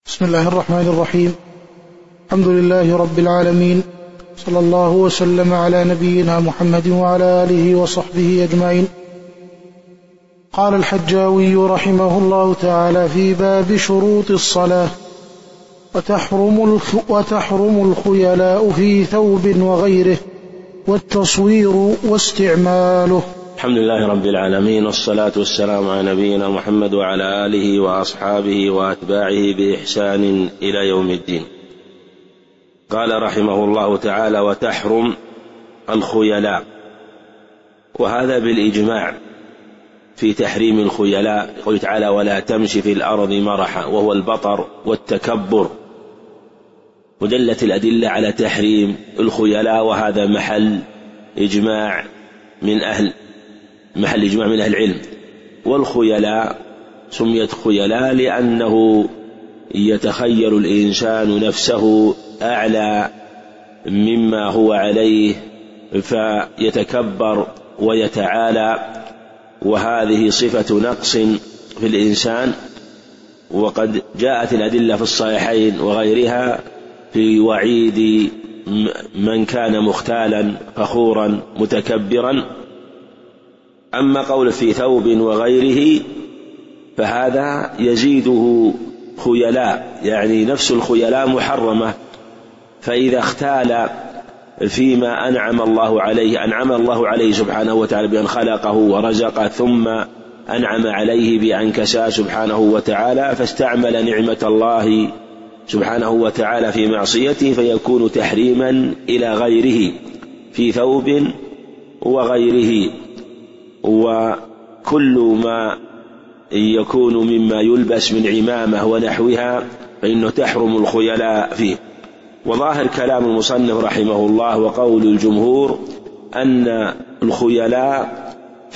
بسم الله الرحمن الرحيم. الحمد لله رب العالمين، صلى الله وسلم على نبينا محمد وعلى آله وصحبه أجمعين. قال الحجاوي رحمه الله تعالى في باب شروط الصلاة: وتحرم الخيلاء في ثوب وغيره، والتصوير واستعماله. الحمد لله رب العالمين، والصلاة والسلام على نبينا محمد وعلى آله وأصحابه وأتباعه بإحسان إلى يوم الدين. قال رحمه الله تعالى: وتحرم الخيلاء، وهذا بالإجماع في تحريم الخيلاء. قال تعالى: ولا تمشي في الأرض مرحا، وهو البطر والتكبر. ودلت الأدلة على تحريم الخيلاء، وهذا محل إجماع من أهل العلم. والخيلاء سميت خيلاء لأنه يتخيل الإنسان نفسه أعلى مما هو عليه فيتكبر ويتعالى، وهذه صفة نقص في الإنسان. وقد جاءت الأدلة في الصحيحين وغيرها في وعيد من كان مختالا فخورا متكبرا. أما قول في ثوب وغيره فهذا يزيده خيلاء، يعني نفس الخيلاء محرمة. فإذا اختال فيما أنعم الله عليه سبحانه وتعالى بأن خلقه ورزقه، ثم أنعم عليه بأن كساه سبحانه وتعالى، فاستعمل نعمة الله سبحانه وتعالى في معصيته، فيكون تحريما إلى غيره في ثوب وغيره. وكل ما يكون مما يلبس من عمامة ونحوها فإنه تحرم الخيلاء فيه. وظاهر كلام المصنف رحمه الله وقول الجمهور أن الخيلاء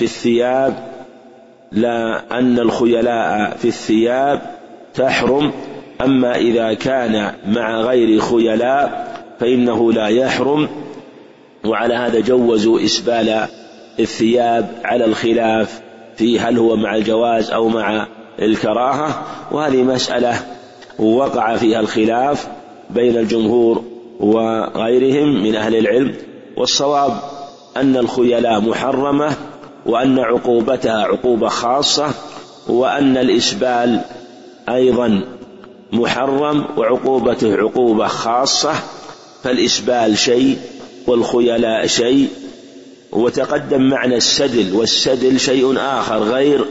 في الثياب تحرم، أما إذا كان مع غير خيلاء فإنه لا يحرم. وعلى هذا جوزوا إسبال الثياب على الخلاف في هل هو مع الجواز أو مع الكراهة، وهذه مسألة وقع فيها الخلاف بين الجمهور وغيرهم من أهل العلم. والصواب أن الخيلاء محرمة، وأن عقوبتها عقوبة خاصة، وأن الإسبال أيضا محرم وعقوبته عقوبة خاصة. فالإسبال شيء والخيلاء شيء. وتقدم معنى السدل، والسدل شيء آخر غير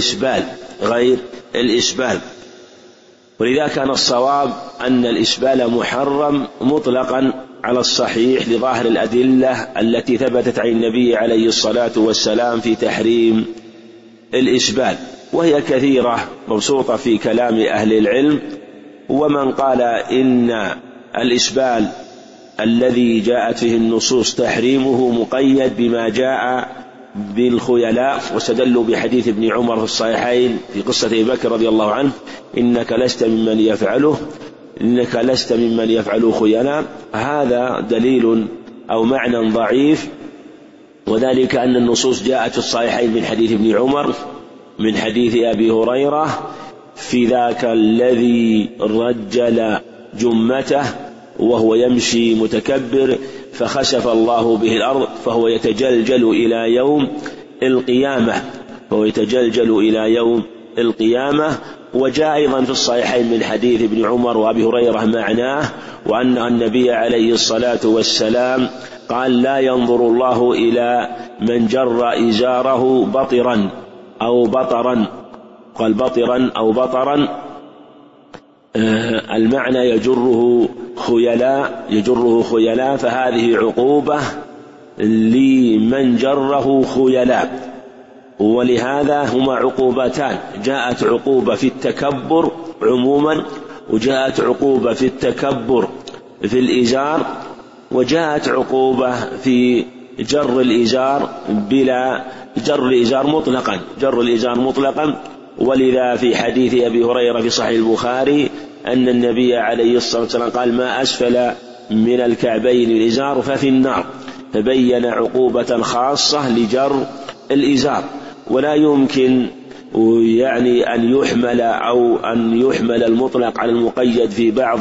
الإسبال. ولذا كان الصواب أن الإسبال محرم مطلقا على الصحيح لظاهر الأدلة التي ثبتت عن النبي عليه الصلاة والسلام في تحريم الإسبال، وهي كثيرة مبسوطة في كلام أهل العلم. ومن قال إن الإسبال الذي جاءت فيه النصوص تحريمه مقيد بما جاء بالخيلاء، واستدلوا بحديث ابن عمر في الصحيحين في قصة أبي بكر رضي الله عنه: إنك لست ممن يفعل خيلاء. هذا دليل أو معنى ضعيف، وذلك أن النصوص جاءت في الصحيحين من حديث ابن عمر من حديث أبي هريرة في ذاك الذي رجل جمته وهو يمشي متكبر فخسف الله به الأرض فهو يتجلجل إلى يوم القيامة. وجاء أيضا في الصحيحين من حديث ابن عمر وأبي هريرة معناه، وأن النبي عليه الصلاة والسلام قال: لا ينظر الله إلى من جر إزاره بطرا أو بطرا، قال بطرا أو بطرا، المعنى يجره خيلاء، فهذه عقوبة لمن جره خيلاء. ولهذا هما عقوبتان: جاءت عقوبة في التكبر عموما، وجاءت عقوبة في التكبر في الإزار، وجاءت عقوبة في جر الإزار بلا جر الإزار مطلقا. ولذا في حديث أبي هريرة في صحيح البخاري أن النبي عليه الصلاة والسلام قال: ما أسفل من الكعبين الإزار ففي النار. فبين عقوبة خاصة لجر الإزار. ولا يمكن يعني أن يحمل المطلق على المقيد في بعض،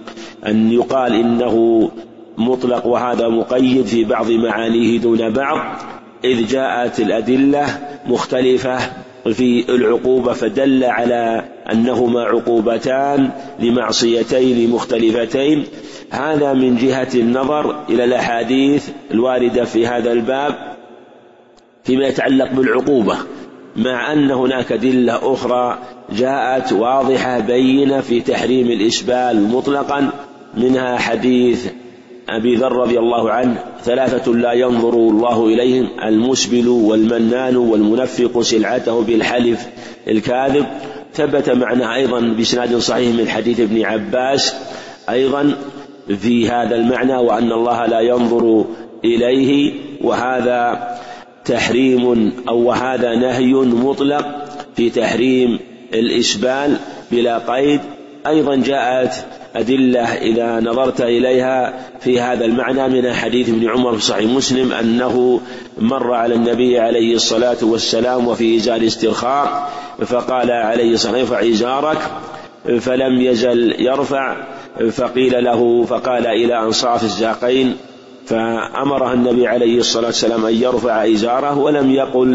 أن يقال إنه مطلق وهذا مقيد في بعض معانيه دون بعض، إذ جاءت الأدلة مختلفة في العقوبة فدل على أنهما عقوبتان لمعصيتين مختلفتين. هذا من جهة النظر إلى الأحاديث الواردة في هذا الباب فيما يتعلق بالعقوبة، مع أن هناك أدلة أخرى جاءت واضحة بينة في تحريم الإسبال مطلقا، منها حديث أبي ذر رضي الله عنه: 3 لا ينظر الله إليهم: المسبل والمنان والمنفق سلعته بالحلف الكاذب. ثبت معنا أيضا بإسناد صحيح من حديث ابن عباس أيضا في هذا المعنى، وأن الله لا ينظر إليه، وهذا تحريم وهذا نهي مطلق في تحريم الإسبال بلا قيد. أيضا جاءت أدلة إذا نظرت إليها في هذا المعنى من حديث ابن عمر في صحيح مسلم أنه مر على النبي عليه الصلاة والسلام وفي إزار استرخاء، فقال عليه الصلاة والسلام: ارفع إزارك، فلم يزل يرفع، فقيل له فقال: إلى أنصاف الساقين، فأمره النبي عليه الصلاة والسلام أن يرفع إزاره، ولم يقل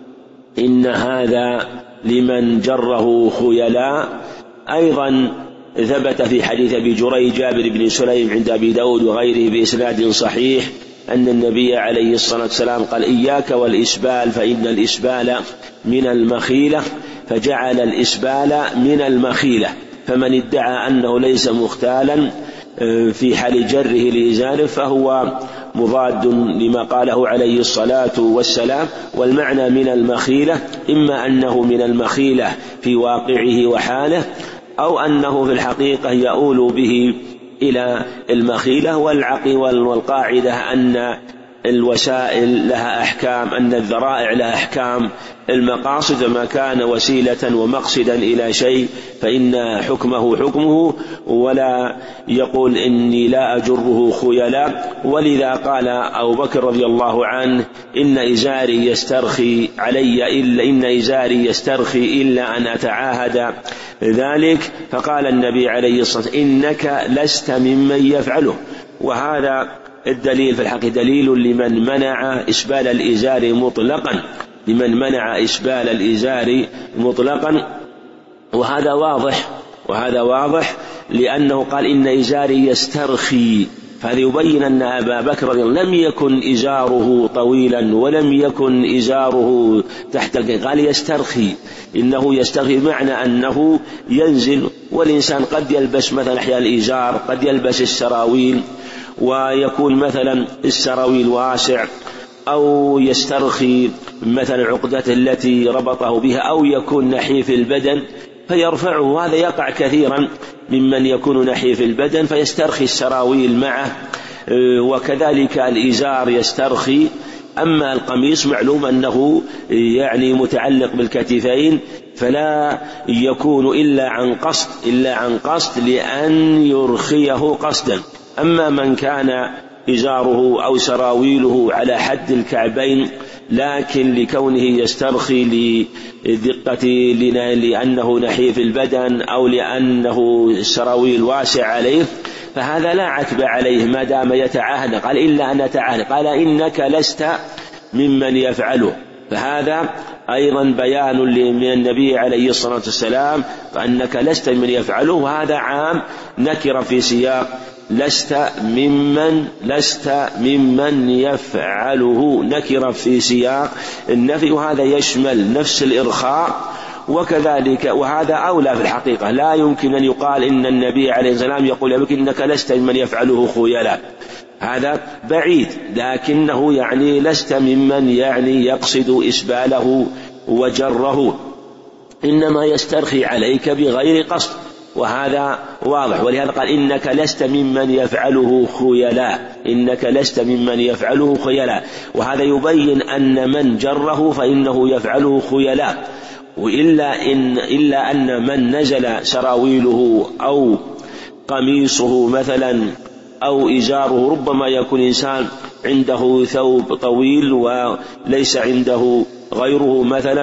إن هذا لمن جره خيلاء. أيضا ثبت في حديث أبي جريج جابر بن سليم عند أبي داود وغيره بإسناد صحيح أن النبي عليه الصلاة والسلام قال: إياك والإسبال فإن الإسبال من المخيلة، فجعل الإسبال من المخيلة، فمن ادعى أنه ليس مختالا في حال جره لإزاره فهو مضاد لما قاله عليه الصلاة والسلام. والمعنى من المخيلة إما أنه من المخيلة في واقعه وحاله، أو أنه في الحقيقة يؤول به إلى المخيلة. والقاعدة أن الوسائل لها أحكام، أن الذرائع لها أحكام المقاصد، فما كان وسيلة ومقصدا إلى شيء فإن حكمه حكمه، ولا يقول إني لا أجره خيلا. ولذا قال أبو بكر رضي الله عنه: إن إزاري يسترخي إلا أن أتعاهد ذلك. فقال النبي عليه الصلاة والسلام: إنك لست ممن يفعله. وهذا الدليل في الحقيقة دليل لمن منع إسبال الإزار مطلقا، وهذا واضح لأنه قال: إن إزاري يسترخي، فهذا يبين أن أبا بكر لم يكن إزاره طويلا ولم يكن إزاره تحت قال يسترخي، إنه يسترخي بمعنى أنه ينزل. والإنسان قد يلبس مثلا أحيانا الإزار، قد يلبس السراويل ويكون مثلا السراويل واسع، أو يسترخي مثلا عقدته التي ربطه بها، أو يكون نحيف البدن فيرفعه. هذا يقع كثيرا ممن يكون نحيف البدن فيسترخي السراويل معه، وكذلك الإزار يسترخي. أما القميص معلوم أنه يعني متعلق بالكتفين، فلا يكون إلا عن قصد لأن يرخيه قصدا. أما من كان إزاره أو سراويله على حد الكعبين لكن لكونه يسترخي لدقة لأنه نحيف البدن أو لأنه السراويل واسع عليه، فهذا لا عتب عليه ما دام يتعاهد. قال: إلا أن أتعاهد، قال: إنك لست ممن يفعله. فهذا أيضا بيان من النبي عليه الصلاة والسلام فأنك لست ممن يفعله، وهذا عام نكر في سياق لست ممن يفعله، نكر في سياق النفي، وهذا يشمل نفس الإرخاء. وكذلك وهذا أولى في الحقيقة، لا يمكن أن يقال إن النبي عليه السلام يقول لك إنك لست ممن يفعله خيلاء، هذا بعيد، لكنه يعني لست ممن يعني يقصد إسباله وجره، إنما يسترخي عليك بغير قصد، وهذا واضح. ولهذا قال: إنك لست ممن يفعله خيلاء، وهذا يبين أن من جره فإنه يفعله خيلاء. إلا أن من نزل سراويله أو قميصه مثلا أو إزاره، ربما يكون إنسان عنده ثوب طويل وليس عنده غيره مثلا،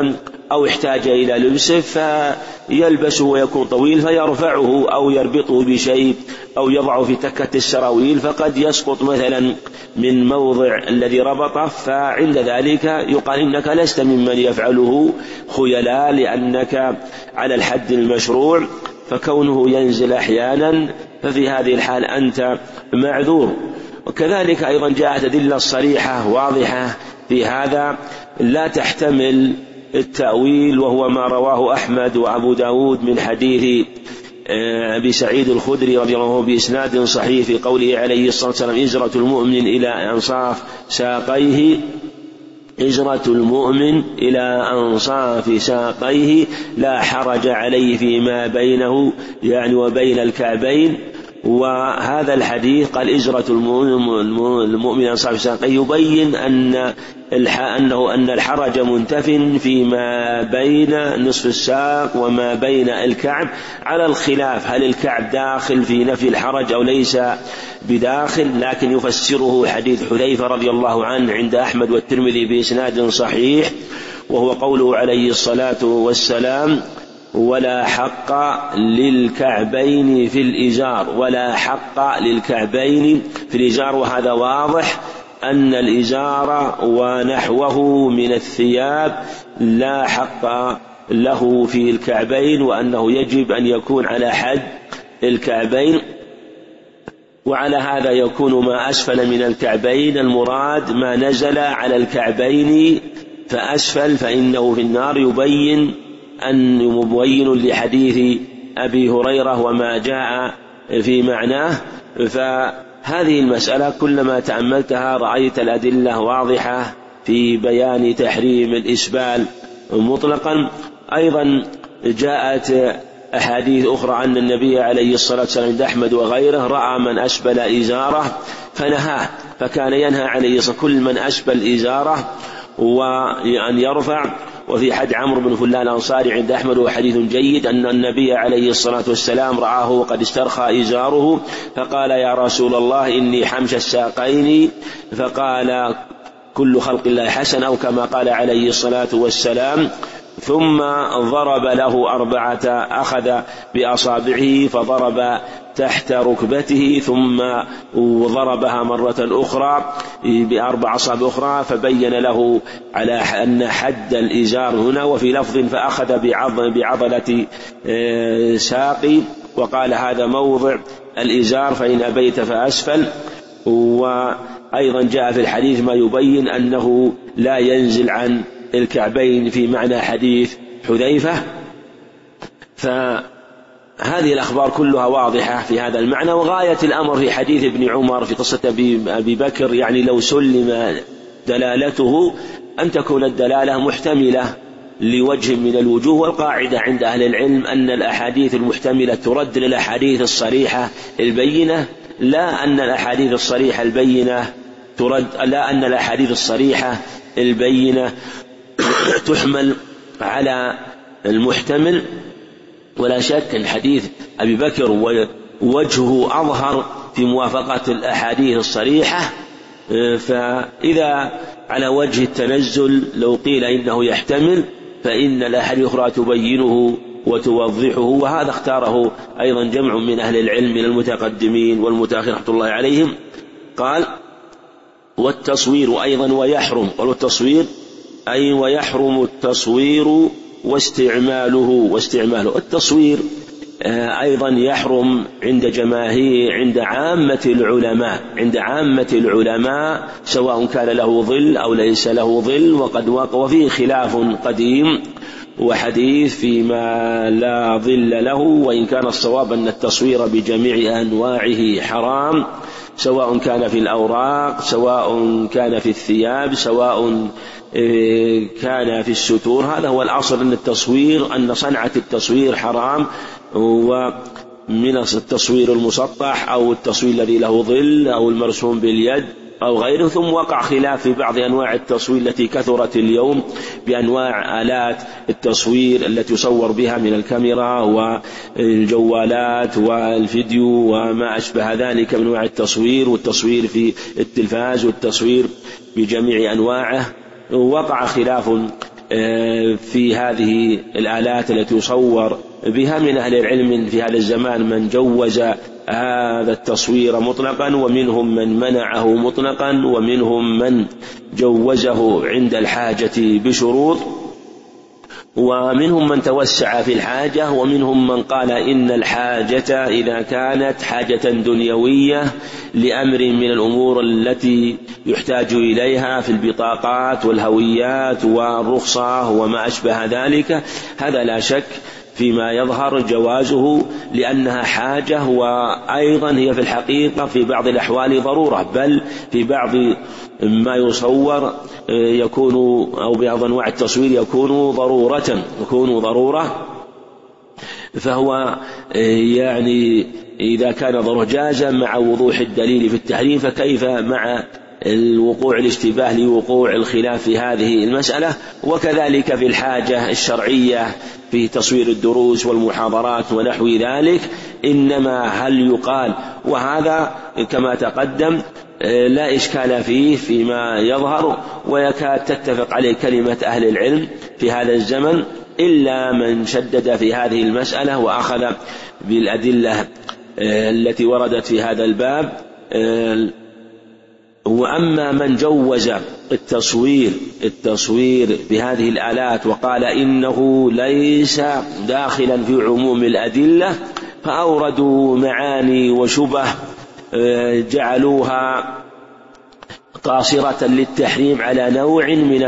أو احتاج إلى لبسه فيلبسه ويكون طويل فيرفعه أو يربطه بشيء أو يضعه في تكة السراويل فقد يسقط مثلا من موضع الذي ربطه، فعند ذلك يقال إنك لست ممن يفعله خيلاء لأنك على الحد المشروع، فكونه ينزل أحيانا ففي هذه الحال أنت معذور. وكذلك أيضا جاءت أدلة صريحة واضحة في هذا لا تحتمل التأويل، وهو ما رواه أحمد وأبو داود من حديث أبي سعيد الخدري رضي الله عنه بإسناد صحيح في قوله عليه الصلاة والسلام: إزرة المؤمن إلى أنصاف ساقيه، إزرة المؤمن إلى أنصاف ساقيه لا حرج عليه فيما بينه يعني وبين الكعبين. وهذا الحديث قال إزرة المؤمن أنصاف ساقيه يبين أن الحرج منتف فيما بين نصف الساق وما بين الكعب، على الخلاف هل الكعب داخل في نفي الحرج أو ليس بداخل، لكن يفسره حديث حذيفة رضي الله عنه عند أحمد والترمذي بإسناد صحيح، وهو قوله عليه الصلاة والسلام: ولا حق للكعبين في الإزار، ولا حق للكعبين في الإزار. وهذا واضح أن الإزار ونحوه من الثياب لا حق له في الكعبين، وأنه يجب أن يكون على حد الكعبين. وعلى هذا يكون ما أسفل من الكعبين المراد ما نزل على الكعبين فأسفل فإنه في النار، يبين لحديث أبي هريرة وما جاء في معناه. فهذه المسألة كلما تأملتها رأيت الأدلة واضحة في بيان تحريم الإسبال مطلقا. أيضا جاءت أحاديث أخرى أن النبي عليه الصلاة والسلام عند أحمد وغيره رأى من أسبل إزاره فنهاه، فكان ينهى عليه كل من أسبل إزاره وأن يرفع. وفي حد عمرو بن فلان الأنصاري عند أحمد وحديث جيد أن النبي عليه الصلاة والسلام رآه وقد استرخى إزاره فقال: يا رسول الله إني حمش الساقين، فقال: كل خلق الله حسن، أو كما قال عليه الصلاة والسلام. ثم ضرب له أخذ بأصابعه فضرب تحت ركبته، ثم ضربها مرة أخرى بأربع أصابع أخرى، فبين له على أن حد الإزار هنا. وفي لفظ: فأخذ بعضلة ساقي، وقال: هذا موضع الإزار فإن أبيت فأسفل. وأيضا جاء في الحديث ما يبين أنه لا ينزل عن الكعبين في معنى حديث حذيفة. فهذه الأخبار كلها واضحة في هذا المعنى. وغاية الأمر في حديث ابن عمر في قصة أبي بكر يعني لو سلم دلالته أن تكون الدلالة محتملة لوجه من الوجوه. والقاعدة عند أهل العلم أن الأحاديث المحتملة ترد للأحاديث الصريحة البينة، لا أن الأحاديث الصريحة البينة ترد، لا أن الأحاديث الصريحة البينة تحمل على المحتمل. ولا شك أن حديث أبي بكر وجهه أظهر في موافقة الأحاديث الصريحة، فإذا على وجه التنزل لو قيل إنه يحتمل فإن الأحاديث الأخرى تبينه وتوضحه. وهذا اختاره أيضا جمع من أهل العلم من المتقدمين والمتأخرين رحمة الله عليهم. قال: والتصوير أيضا ويحرم، والتصوير أي ويحرم التصوير واستعماله. التصوير أيضا يحرم عند عامة العلماء سواء كان له ظل أو ليس له ظل. وقد وقع فيه خلاف قديم وحديث فيما لا ظل له، وإن كان الصواب أن التصوير بجميع أنواعه حرام، سواء كان في الأوراق، سواء كان في الثياب، سواء كان في الستور. هذا هو الأصل، أن صنعة التصوير حرام، ومن التصوير المسطح أو التصوير الذي له ظل أو المرسوم باليد أو غيره. ثم وقع خلاف في بعض أنواع التصوير التي كثرت اليوم بأنواع آلات التصوير التي يصور بها من الكاميرا والجوالات والفيديو وما أشبه ذلك من أنواع التصوير، والتصوير في التلفاز والتصوير بجميع أنواعه. وقع خلاف في هذه الآلات التي يصور بها. من أهل العلم في هذا الزمان من جوز هذا التصوير مطلقا، ومنهم من منعه مطلقا، ومنهم من جوزه عند الحاجة بشروط، ومنهم من توسع في الحاجة، ومنهم من قال إن الحاجة إذا كانت حاجة دنيوية لأمر من الأمور التي يحتاج إليها في البطاقات والهويات والرخصة وما أشبه ذلك، هذا لا شك فيما يظهر جوازه لأنها حاجة، وأيضا هي في الحقيقة في بعض الأحوال ضرورة، بل في بعض ما يصور يكون أو بعض أنواع التصوير يكون ضرورة، فهو يعني إذا كان ضرورة جاز مع وضوح الدليل في التحريم، فكيف مع الوقوع الاشتباه لوقوع الخلاف في هذه المسألة. وكذلك في الحاجة الشرعية في تصوير الدروس والمحاضرات ونحو ذلك، إنما هل يقال، وهذا كما تقدم لا إشكال فيه فيما يظهر، ويكاد تتفق عليه كلمة أهل العلم في هذا الزمن، إلا من شدد في هذه المسألة وأخذ بالأدلة التي وردت في هذا الباب. وأما من جوز التصوير بهذه الآلات وقال إنه ليس داخلا في عموم الأدلة، فأوردوا معاني وشبه جعلوها قاصرة للتحريم على نوع من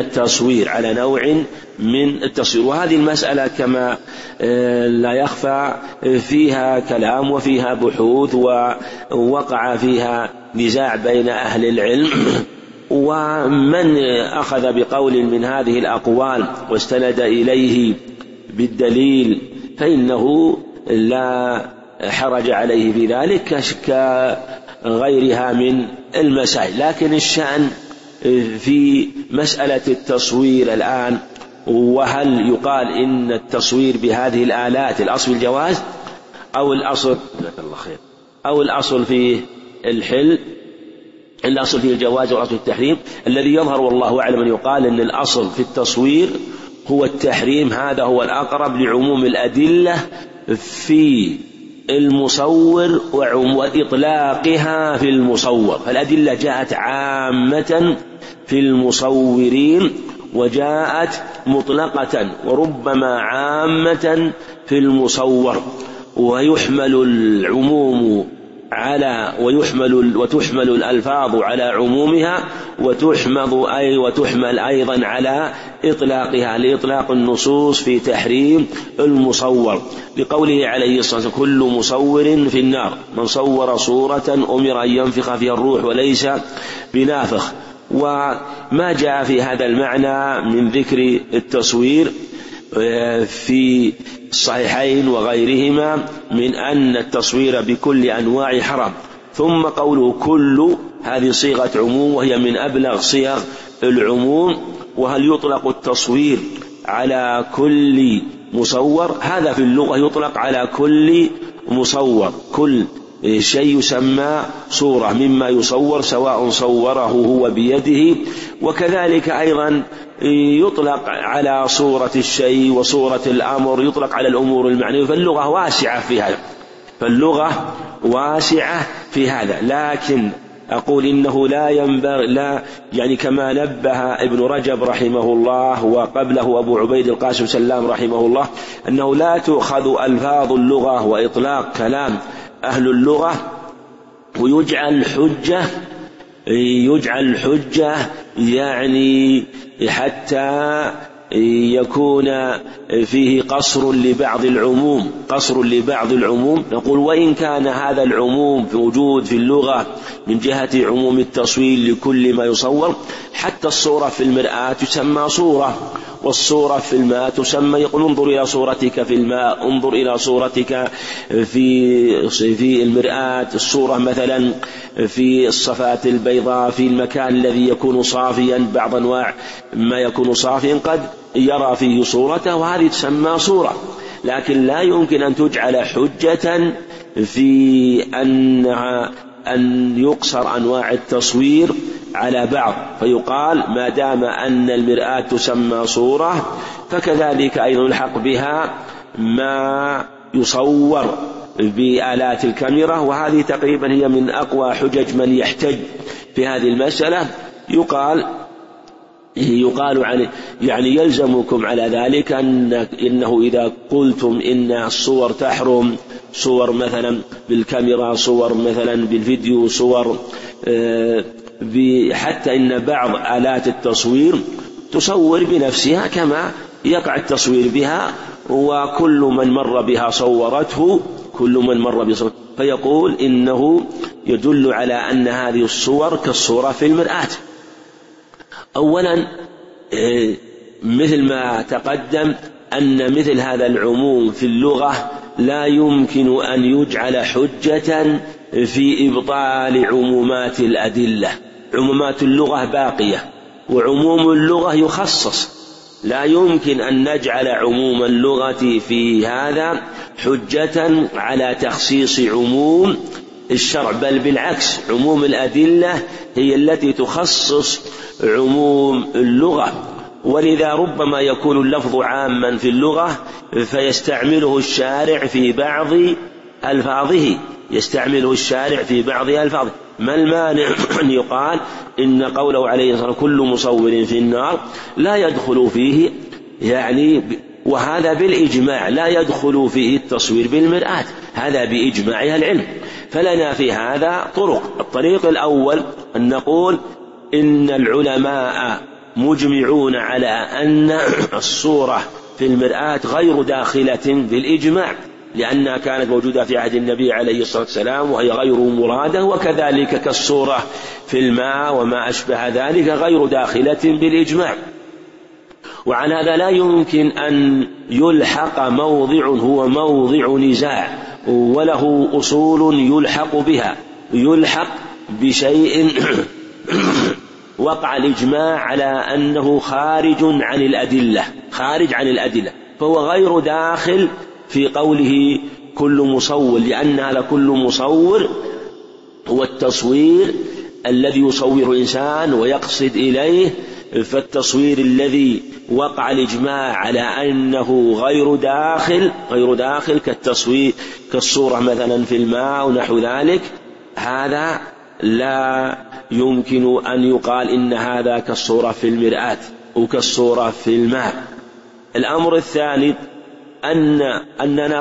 التصوير، وهذه المسألة كما لا يخفى فيها كلام وفيها بحوث، ووقع فيها نزاع بين أهل العلم، ومن أخذ بقول من هذه الأقوال واستند إليه بالدليل فإنه لا حرج عليه في ذلك كغيرها من المسائل. لكن الشأن في مسألة التصوير الآن، وهل يقال إن التصوير بهذه الآلات الأصل الجواز أو الأصل فيه الحل، الأصل فيه الجواز والأصل التحريم؟ الذي يظهر والله أعلم أن يقال أن الأصل في التصوير هو التحريم، هذا هو الأقرب لعموم الأدلة في المصور وإطلاقها في المصور، فالأدلة جاءت عامة في المصورين وجاءت مطلقة وربما عامة في المصور، ويحمل العموم وتحمل الألفاظ على عمومها، وتحمل أيضا على إطلاقها لإطلاق النصوص في تحريم المصور، لقوله عليه الصلاة والسلام: كل مصور في النار، من صور صورة أمر أن ينفخ فيها الروح وليس بنافخ. وما جاء في هذا المعنى من ذكر التصوير في الصحيحين وغيرهما من أن التصوير بكل أنواع حرام. ثم قوله كل، هذه صيغة عموم وهي من أبلغ صيغ العموم. وهل يطلق التصوير على كل مصور؟ هذا في اللغة يطلق على كل مصور، كل شيء يسمى صورة مما يصور سواء صوره هو بيده، وكذلك أيضا يطلق على صورة الشيء وصورة الأمر، يطلق على الأمور المعنوية، فاللغة واسعة في هذا. لكن أقول إنه لا ينبغي يعني كما نبه ابن رجب رحمه الله وقبله أبو عبيد القاسم سلام رحمه الله، أنه لا تؤخذ ألفاظ اللغة وإطلاق كلام أهل اللغة ويجعل حجة يعني حتى يكون فيه قصر لبعض العموم. نقول وإن كان هذا العموم موجود في اللغة من جهة عموم التصوير لكل ما يصور، حتى الصورة في المرآة تسمى صورة، والصورة في الماء تسمى، يقول انظر إلى صورتك في الماء، انظر إلى صورتك في المرآة. الصورة مثلا في الصفات البيضاء في المكان الذي يكون صافيا، بعض أنواع ما يكون صافيا قد يرى فيه صورته، وهذه تسمى صورة. لكن لا يمكن أن تجعل حجة في أنها أن يقصر أنواع التصوير على بعض، فيقال ما دام أن المرآة تسمى صورة فكذلك أيضا يلحق بها ما يصور بآلات الكاميرا. وهذه تقريبا هي من أقوى حجج من يحتج في هذه المسألة. يقال يعني يلزمكم على ذلك إنه إذا قلتم إن الصور تحرم، صور مثلا بالكاميرا، صور مثلا بالفيديو، صور حتى إن بعض آلات التصوير تصور بنفسها كما يقع التصوير بها، وكل من مر بها صورته، كل من مر بها صورته. فيقول إنه يدل على أن هذه الصور كالصورة في المرآة. أولا مثل ما تقدم أن مثل هذا العموم في اللغة لا يمكن أن يجعل حجة في إبطال عمومات الأدلة. عمومات اللغة باقية، وعموم اللغة يخصص، لا يمكن أن نجعل عموم اللغة في هذا حجة على تخصيص عموم الشرع، بل بالعكس عموم الأدلة هي التي تخصص عموم اللغة. ولذا ربما يكون اللفظ عاما في اللغة فيستعمله الشارع في بعض ألفاظه، ما المانع أن يقال إن قوله عليه الصلاة والسلام كل مصور في النار لا يدخل فيه، يعني وهذا بالإجماع لا يدخل فيه التصوير بالمرآة، هذا بإجماع العلم. فلنا في هذا طرق. الطريق الأول أن نقول إن العلماء مجمعون على أن الصورة في المرآة غير داخلة بالإجماع، لأنها كانت موجودة في عهد النبي عليه الصلاة والسلام وهي غير مرادة، وكذلك كالصورة في الماء وما أشبه ذلك غير داخلة بالإجماع. وعن هذا لا يمكن أن يلحق موضع هو موضع نزاع وله أصول يلحق بها، يلحق بشيء وقع الإجماع على أنه خارج عن الأدلة، فهو غير داخل في قوله كل مصور، لأن هذا كل مصور هو التصوير الذي يصور إنسان ويقصد إليه. فالتصوير الذي وقع الإجماع على أنه غير داخل كالتصوير كالصورة مثلا في الماء ونحو ذلك، هذا لا يمكن أن يقال إن هذا كالصورة في المرآة وكالصورة في الماء. الأمر الثاني أننا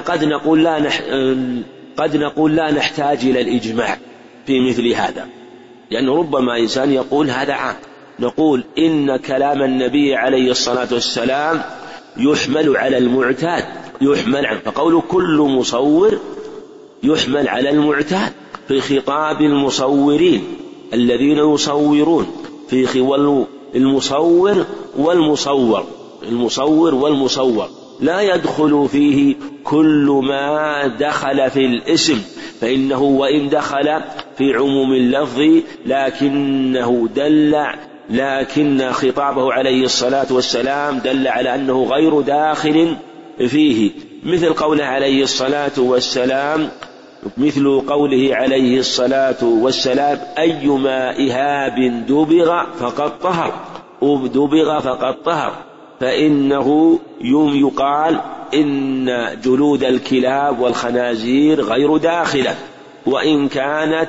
قد نقول لا نحتاج إلى الإجماع في مثل هذا، لأن ربما إنسان يقول هذا عام. نقول إن كلام النبي عليه الصلاة والسلام يحمل على المعتاد، فقول كل مصور يحمل على المعتاد في خطاب المصورين الذين يصورون، في المصور والمصور لا يدخل فيه كل ما دخل في الاسم، فإنه وإن دخل في عموم اللفظ لكن خطابه عليه الصلاة والسلام دل على أنه غير داخل فيه، مثل قوله عليه الصلاة والسلام أيما إهاب دبغ فقد طهر، فإنه يقال إن جلود الكلاب والخنازير غير داخلة، وإن كانت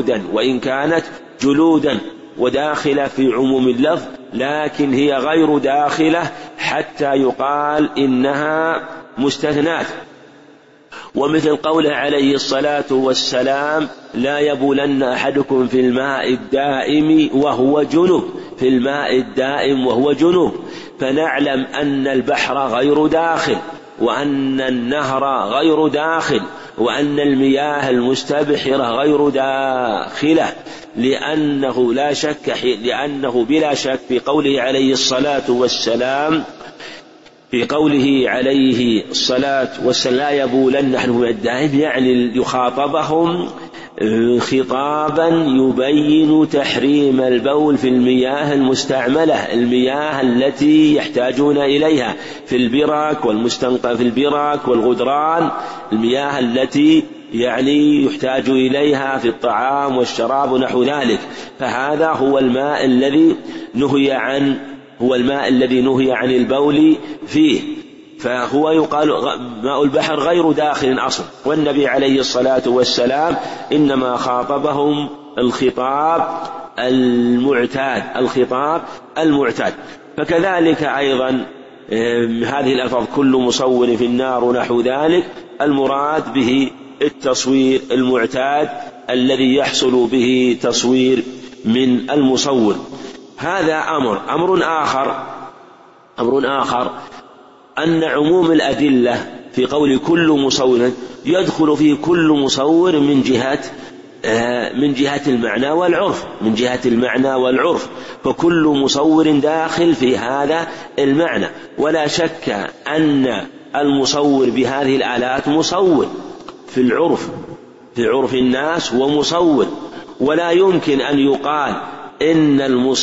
جلودا وداخلة في عموم اللفظ، لكن هي غير داخلة حتى يقال إنها مستثنات. ومثل قوله عليه الصلاة والسلام لا يبولن أحدكم في الماء الدائم وهو جنوب، فنعلم أن البحر غير داخل، وأن النهر غير داخل، وأن المياه المستبحرة غير داخلة، لأنه بلا شك في قوله عليه الصلاة والسلام لا يبولن أحدكم الدائم، يعني يخاطبهم خطابا يبين تحريم البول في المياه المستعملة، المياه التي يحتاجون إليها في البراك والغدران، المياه التي يعني يحتاج إليها في الطعام والشراب ونحو ذلك، فهذا هو الماء الذي نهي عن البول فيه، فهو يقال ماء البحر غير داخل أصلا. والنبي عليه الصلاة والسلام إنما خاطبهم الخطاب المعتاد. فكذلك أيضا هذه الألفاظ كل مصور في النار ونحو ذلك المراد به التصوير المعتاد الذي يحصل به تصوير من المصور. هذا أمر آخر أن عموم الأدلة في قول كل مصور يدخل فيه كل مصور من جهة المعنى والعرف، فكل مصور داخل في هذا المعنى. ولا شك أن المصور بهذه الآلات مصور في عرف الناس ومصور، ولا يمكن أن يقال إن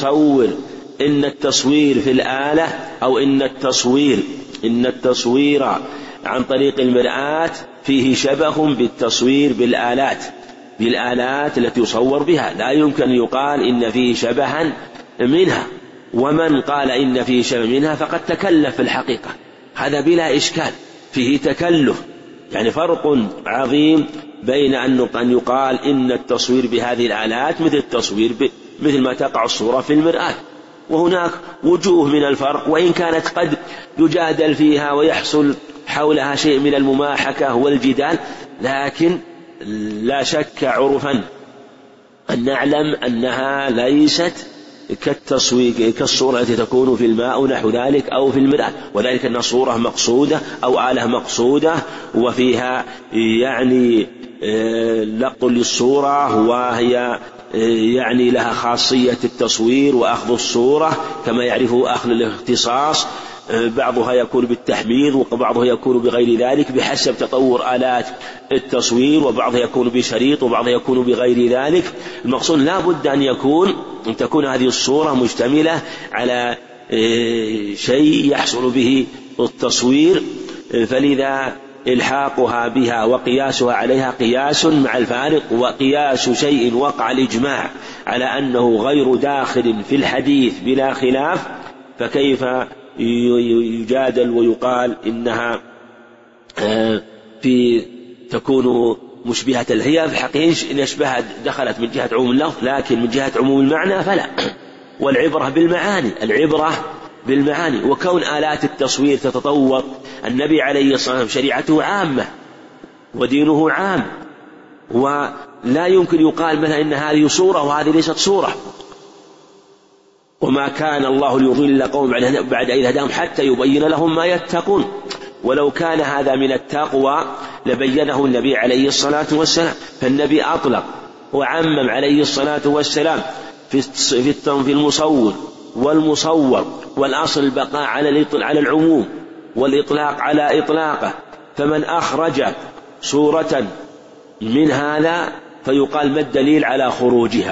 التصوير في الآلة أو إن التصوير عن طريق المرآة فيه شبه بالتصوير بالآلات التي يصور بها، لا يمكن أن يقال إن فيه شبها منها. ومن قال إن فيه شبه منها فقد تكلف في الحقيقة، هذا بلا إشكال، فيه تكلف. يعني فرق عظيم بين أن يقال إن التصوير بهذه الآلات مثل ما تقع الصورة في المرآة، وهناك وجوه من الفرق، وإن كانت قد يجادل فيها ويحصل حولها شيء من المماحكة والجدال، لكن لا شك عرفا أن نعلم أنها ليست كالصورة التي تكون في الماء ونحو ذلك أو في المرآة، وذلك أن صورة مقصودة أو آلة مقصودة وفيها يعني لقط للصورة، وهي يعني لها خاصية التصوير وأخذ الصورة كما يعرفه أهل الاختصاص، بعضها يكون بالتحميض وبعضها يكون بغير ذلك بحسب تطور آلات التصوير، وبعضها يكون بشريط وبعضها يكون بغير ذلك. المقصود لا بد أن تكون هذه الصورة مشتملة على شيء يحصل به التصوير، فلذا إلحاقها بها وقياسها عليها قياس مع الفارق، وقياس شيء وقع الإجماع على أنه غير داخل في الحديث بلا خلاف، فكيف يجادل ويقال إنها تكون مشبهة؟ هي في الحقيقة نشبهت دخلت من جهة عموم اللفظ، لكن من جهة عموم المعنى فلا. والعبرة بالمعاني، وكون آلات التصوير تتطور. النبي عليه الصلاة والسلام شريعته عامة ودينه عام، ولا يمكن يقال مثلا إن هذه صورة وهذه ليست صورة. وما كان الله ليضل قوم بعد إذ هداهم حتى يبين لهم ما يتقون، ولو كان هذا من التقوى لبينه النبي عليه الصلاة والسلام. فالنبي أطلق وعمم عليه الصلاة والسلام في المصور والمصور، والأصل البقاء على العموم والإطلاق على إطلاقه. فمن أخرج صورة من هذا فيقال ما الدليل على خروجها،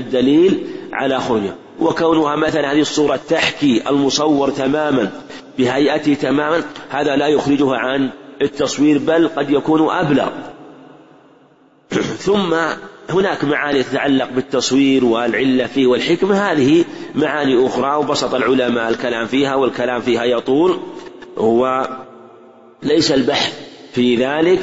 وكونها مثلا هذه الصورة تحكي المصور تماما بهيئته تماما، هذا لا يخرجها عن التصوير، بل قد يكون أبلغ. ثم هناك معاني تتعلق بالتصوير والعلة فيه والحكمة، هذه معاني أخرى وبسط العلماء الكلام فيها، والكلام فيها يطول، وليس البحث في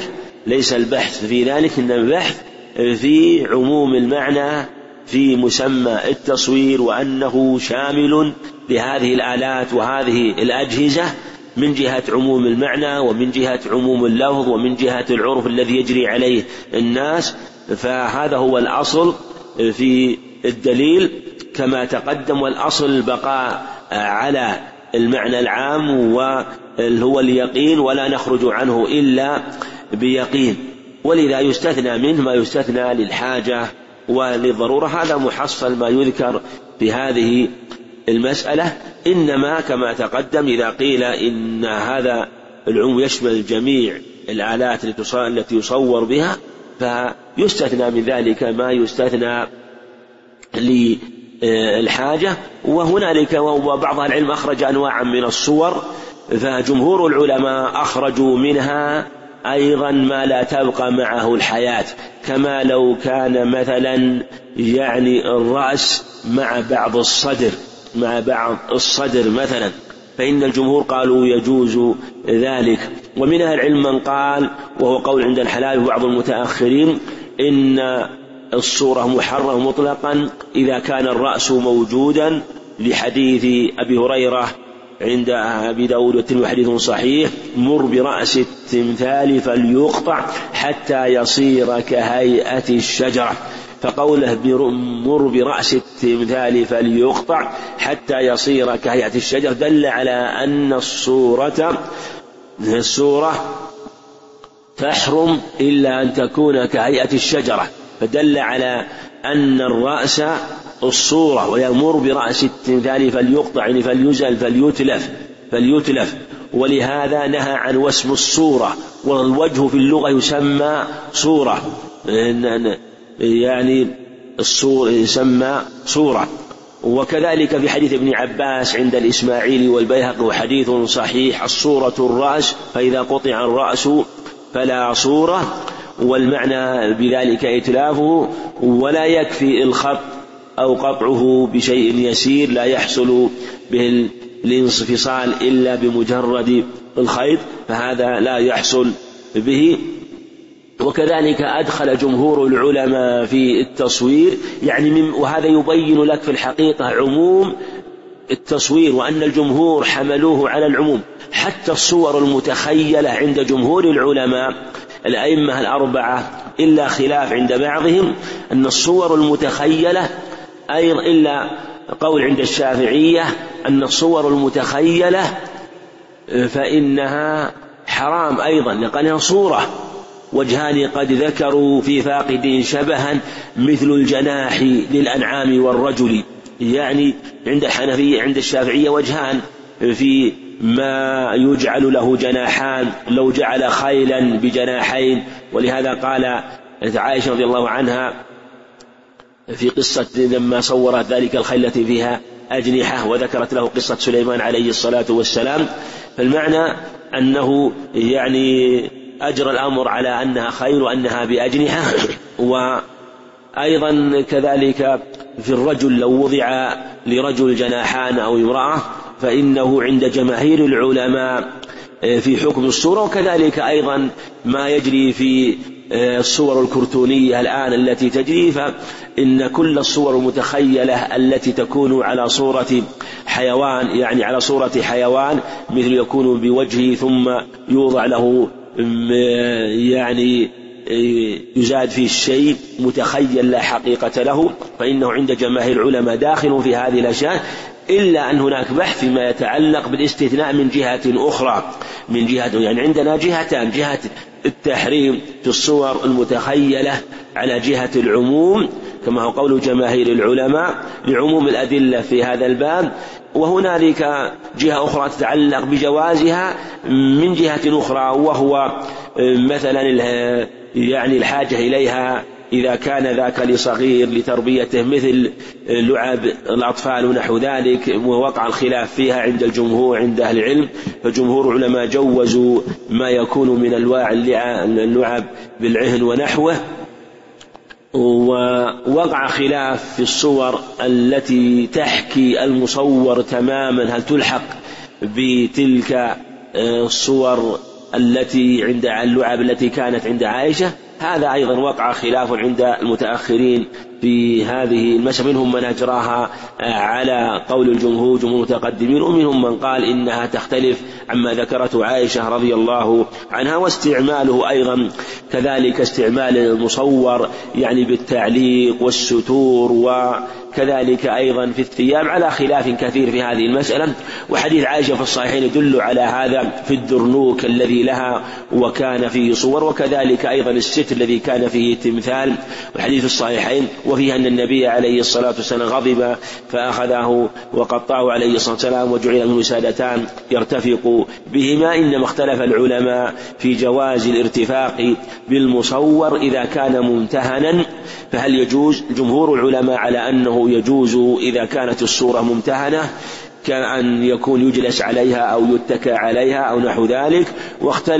ذلك، إنما البحث في عموم المعنى في مسمى التصوير، وأنه شامل لهذه الآلات وهذه الأجهزة من جهة عموم المعنى ومن جهة عموم اللفظ ومن جهة العرف الذي يجري عليه الناس. فهذا هو الأصل في الدليل كما تقدم، والأصل البقاء على المعنى العام وهو اليقين، ولا نخرج عنه إلا بيقين، ولذا يستثنى منه ما يستثنى للحاجة وللضرورة. هذا محصل ما يذكر في هذه المسألة. إنما كما تقدم إذا قيل إن هذا العموم يشمل جميع الآلات التي يصور بها، فيستثنى من ذلك ما يستثنى للحاجة. وهنالك وبعض العلم أخرج أنواعا من الصور، فجمهور العلماء أخرجوا منها أيضا ما لا تبقى معه الحياة، كما لو كان مثلا الرأس مع بعض الصدر مثلا، فإن الجمهور قالوا يجوز ذلك. ومن أهل العلم من قال، وهو قول عند الحنابلة وبعض المتأخرين، إن الصورة محرم مطلقا إذا كان الرأس موجودا، لحديث أبي هريرة عند أبي داود والترمذي حديث صحيح: مر برأس التمثال فليقطع حتى يصير كهيئة الشجرة. فقوله مر برأس التمثال فليقطع حتى يصير كهيئة الشجرة دل على أن الصورة تحرم إلا أن تكون كهيئة الشجرة، فدل على أن الرأس الصورة. ويمر برأس التمثال فليقطع فليزل فليتلف، ولهذا نهى عن وسم الصورة. والوجه في اللغة يسمى صورة، الصورة يسمى صورة. وكذلك في حديث ابن عباس عند الإسماعيلي والبيهقي وحديث صحيح: الصورة الرأس، فإذا قطع الرأس فلا صورة. والمعنى بذلك إتلافه، ولا يكفي الخط أو قطعه بشيء يسير لا يحصل به الانفصال إلا بمجرد الخيط، فهذا لا يحصل به. وكذلك أدخل جمهور العلماء في التصوير، وهذا يبين لك في الحقيقة عموم التصوير، وأن الجمهور حملوه على العموم. حتى الصور المتخيلة عند جمهور العلماء الأئمة الأربعة، إلا خلاف عند بعضهم، أن الصور المتخيلة أيضا، إلا قول عند الشافعية أن الصور المتخيلة فإنها حرام أيضا، لأنها صورة. وجهان قد ذكروا في فاقد شبها مثل الجناح للأنعام والرجل. عند الحنفية عند الشافعية وجهان في ما يجعل له جناحان، لو جعل خيلا بجناحين. ولهذا قال عائشة رضي الله عنها في قصة لما صورت ذلك الخيل التي فيها أجنحة، وذكرت له قصة سليمان عليه الصلاة والسلام. فالمعنى أنه أجرى الأمر على أنها خيل وأنها بأجنحة. وأيضا كذلك في الرجل، لو وضع لرجل جناحان أو امرأة، فإنه عند جماهير العلماء في حكم الصورة. وكذلك أيضا ما يجري في الصور الكرتونية الآن التي تجري، فإن كل الصور المتخيلة التي تكون على صورة حيوان، على صورة حيوان، مثل يكون بوجهه ثم يوضع له يزاد فيه الشيء متخيل لا حقيقة له، فإنه عند جماهير العلماء داخل في هذه الأشياء، إلا أن هناك بحث فيما يتعلق بالاستثناء من جهة أخرى، من جهة عندنا جهتان: جهة التحريم في الصور المتخيلة على جهة العموم كما هو قول جماهير العلماء لعموم الأدلة في هذا الباب، وهنالك جهة أخرى تتعلق بجوازها من جهة أخرى، وهو مثلا الحاجة إليها إذا كان ذاك لصغير لتربيته، مثل لعب الأطفال ونحو ذلك، ووقع الخلاف فيها عند الجمهور عند أهل العلم. فجمهور العلماء جوزوا ما يكون من اللعب بالعهن ونحوه. ووقع خلاف في الصور التي تحكي المصور تماما، هل تلحق بتلك الصور التي عند اللعب التي كانت عند عائشة؟ هذا أيضا وقع خلاف عند المتأخرين في هذه المسألة، منهم من أجراها على قول الجمهور جمهور المتقدمين، ومنهم من قال إنها تختلف عما ذكرته عائشة رضي الله عنها. واستعماله أيضا كذلك استعمال المصور بالتعليق والستور، وكذلك أيضا في الثياب، على خلاف كثير في هذه المسألة. وحديث عائشة في الصحيحين يدل على هذا في الدرنوك الذي لها وكان فيه صور، وكذلك أيضا الستر الذي كان فيه تمثال، والحديث الصحيحين. وفيه أن النبي عليه الصلاة والسلام غضب فأخذه وقطعه عليه الصلاة والسلام، وجعل منه سادتان يرتفق بهما. إنما اختلف العلماء في جواز الارتفاق بالمصور إذا كان ممتهنا، فهل يجوز؟ جمهور العلماء على أنه يجوز إذا كانت الصورة ممتهنة، كأن يكون يجلس عليها أو يتكى عليها أو نحو ذلك. واختلفوا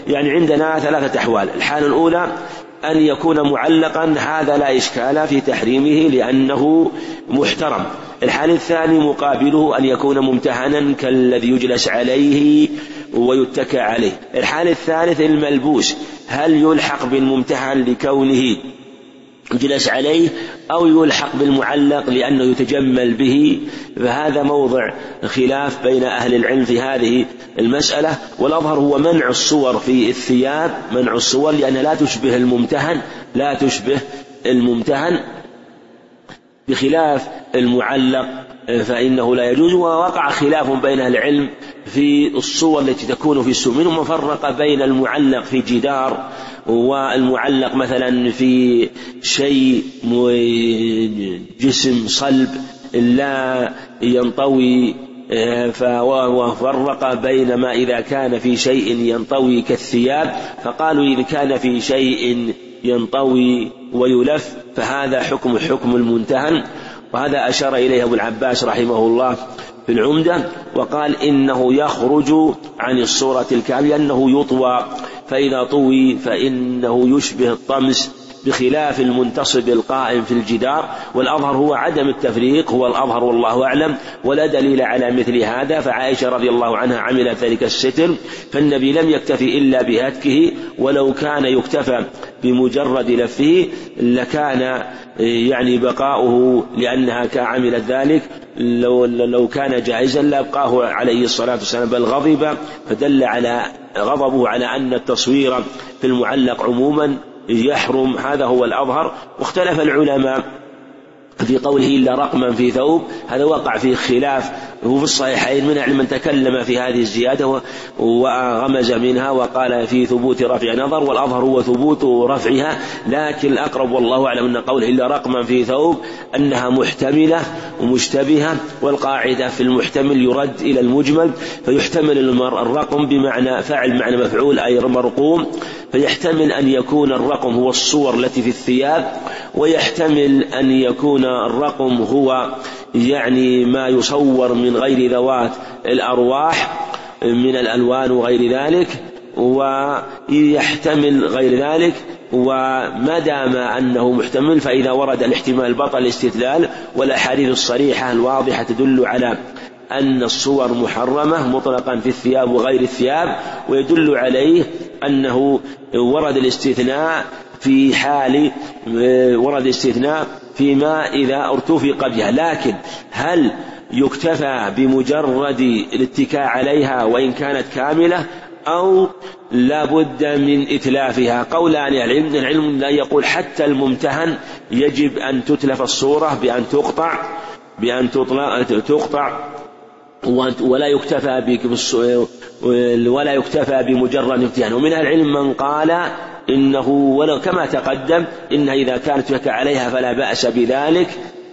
يعني عندنا 3 أحوال. الحالة الأولى أن يكون معلقا، هذا لا إشكال في تحريمه لأنه محترم. الحال الثاني مقابله أن يكون ممتهنا كالذي يجلس عليه ويتكى عليه. الحال الثالث الملبوس، هل يلحق بالممتهن لكونه يجلس عليه أو يلحق بالمعلق لأنه يتجمل به؟ فهذا موضع خلاف بين أهل العلم في هذه المسألة، والأظهر هو منع الصور في الثياب، منع الصور لأنها لا تشبه الممتهن بخلاف المعلق فإنه لا يجوز. ووقع خلاف بين أهل العلم في الصور التي تكون في السوق، منهم فرق بين المعلق في جدار والمعلق مثلا في شيء جسم صلب لا ينطوي، وفرق بين ما إذا كان في شيء ينطوي كالثياب، فقالوا إذا كان في شيء ينطوي ويلف فهذا حكم الممتهن، وهذا أشار إليه أبو العباس رحمه الله في العمدة، وقال إنه يخرج عن الصورة الكاملة لأنه يطوى، فإذا طوي فإنه يشبه الطمس بخلاف المنتصب القائم في الجدار. والأظهر هو عدم التفريق، هو الأظهر والله أعلم، ولا دليل على مثل هذا. فعائشة رضي الله عنها عملت ذلك الستر، فالنبي لم يكتفي إلا بهتكه، ولو كان يكتفى بمجرد لفه لكان يعني بقاؤه، لأنها عملت ذلك لو كان جائزا لابقاه عليه الصلاة والسلام، بل غضب، فدل على غضبه على أن التصوير في المعلق عموما يحرم. هذا هو الأظهر. واختلف العلماء في قوله إلا رقما في ثوب، هذا وقع فيه خلاف، هو في الصحيحين من من تكلم في هذه الزيادة وغمز منها وقال في ثبوت رفع نظر، والأظهر هو ثبوت رفعها، لكن الأقرب والله أعلم أن قوله إلا رقما في ثوب أنها محتملة ومشتبهة، والقاعدة في المحتمل يرد إلى المجمل، فيحتمل الرقم بمعنى فاعل معنى مفعول أي مرقوم، فيحتمل أن يكون الرقم هو الصور التي في الثياب، ويحتمل أن يكون الرقم هو يعني ما يصور من غير ذوات الأرواح من الألوان وغير ذلك، ويحتمل غير ذلك. وما دام أنه محتمل فإذا ورد الاحتمال بطل الاستدلال، والأحاديث الصريحة الواضحة تدل على أن الصور محرمة مطلقا في الثياب وغير الثياب، ويدل عليه أنه ورد الاستثناء في حال ورد الاستثناء فيما إذا ارتفق بها. لكن هل يكتفى بمجرد الاتكاء عليها وإن كانت كاملة أو لا بد من إتلافها؟ قولان العلم لا يقول حتى الممتهن يجب أن تتلف الصورة بأن تقطع ولا يكتفى بمجرد امتهان. ومن العلم من قال إنه ولو كما تقدم إنها إذا كانت تتكى عليها فلا بأس بذلك.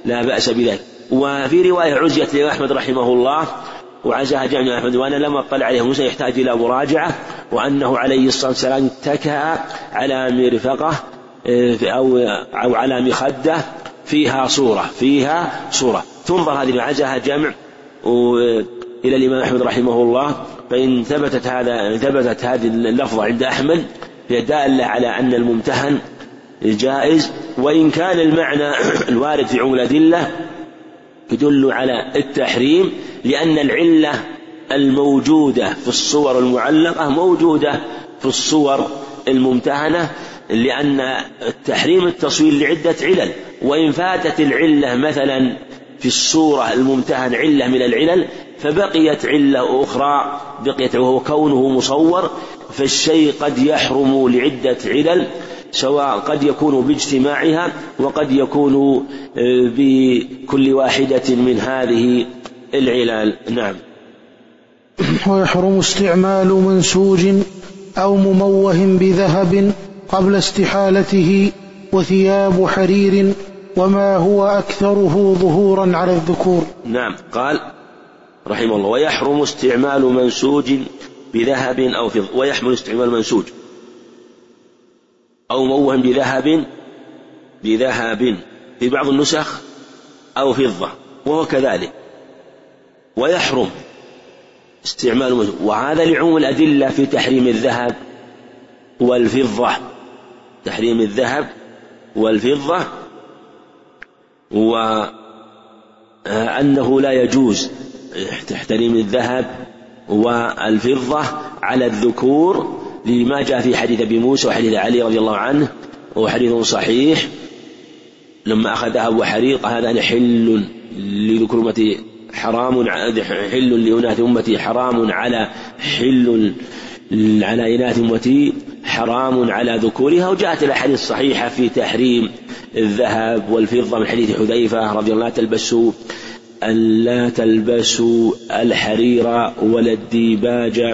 وفي رواية عزيت لأحمد رحمه الله وعزاها جامع أحمد، وأنا لم أطلع عليه موسى يحتاج إلى مراجعة، وأنه عليه الصلاة والسلام اتكى على مرفقة أو على مخدة فيها صورة تنظر هذه العزاها جمع إلى الإمام أحمد رحمه الله. فإن ثبتت هذه اللفظة عند أحمد هي دالة على أن الممتهن جائز، وإن كان المعنى الوارد في عموم الأدلة يدل على التحريم، لأن العلة الموجودة في الصور المعلقة موجودة في الصور الممتهنة، لأن التحريم التصوير لعدة علل، وإن فاتت العلة مثلا في الصورة الممتهن علة من العلل فبقيت علة أخرى وهو كونه مصور، فالشيء قد يحرم لعدة علل، سواء قد يكون باجتماعها وقد يكون بكل واحدة من هذه العلل. نعم. ويحرم استعمال منسوج أو مموه بذهب قبل استحالته وثياب حرير وما هو أكثره ظهورا على الذكور. نعم. قال رحمه الله ويحرم استعمال منسوج بذهب أو فضة، ويحمل استعمال منسوج أو مموه بذهب في بعض النسخ أو فضة، وهو كذلك. ويحرم استعمال منسوج، وهذا لعموم الأدلة في تحريم الذهب والفضة، تحريم الذهب والفضة، وأنه لا يجوز تحريم الذهب والفضة على الذكور لما جاء في حديث أبي موسى وحديث علي رضي الله عنه، وحديث صحيح لما أخذ ذهب وحرير هذا حل لذكور أمتي حرام، حل لأناث أمتي حرام حل على إناث أمتي حرام على ذكورها. وجاءت الأحاديث الصحيحة في تحريم الذهب والفضة من حديث حذيفة رضي الله عنه: لا تلبسوا الحرير ولا الديباج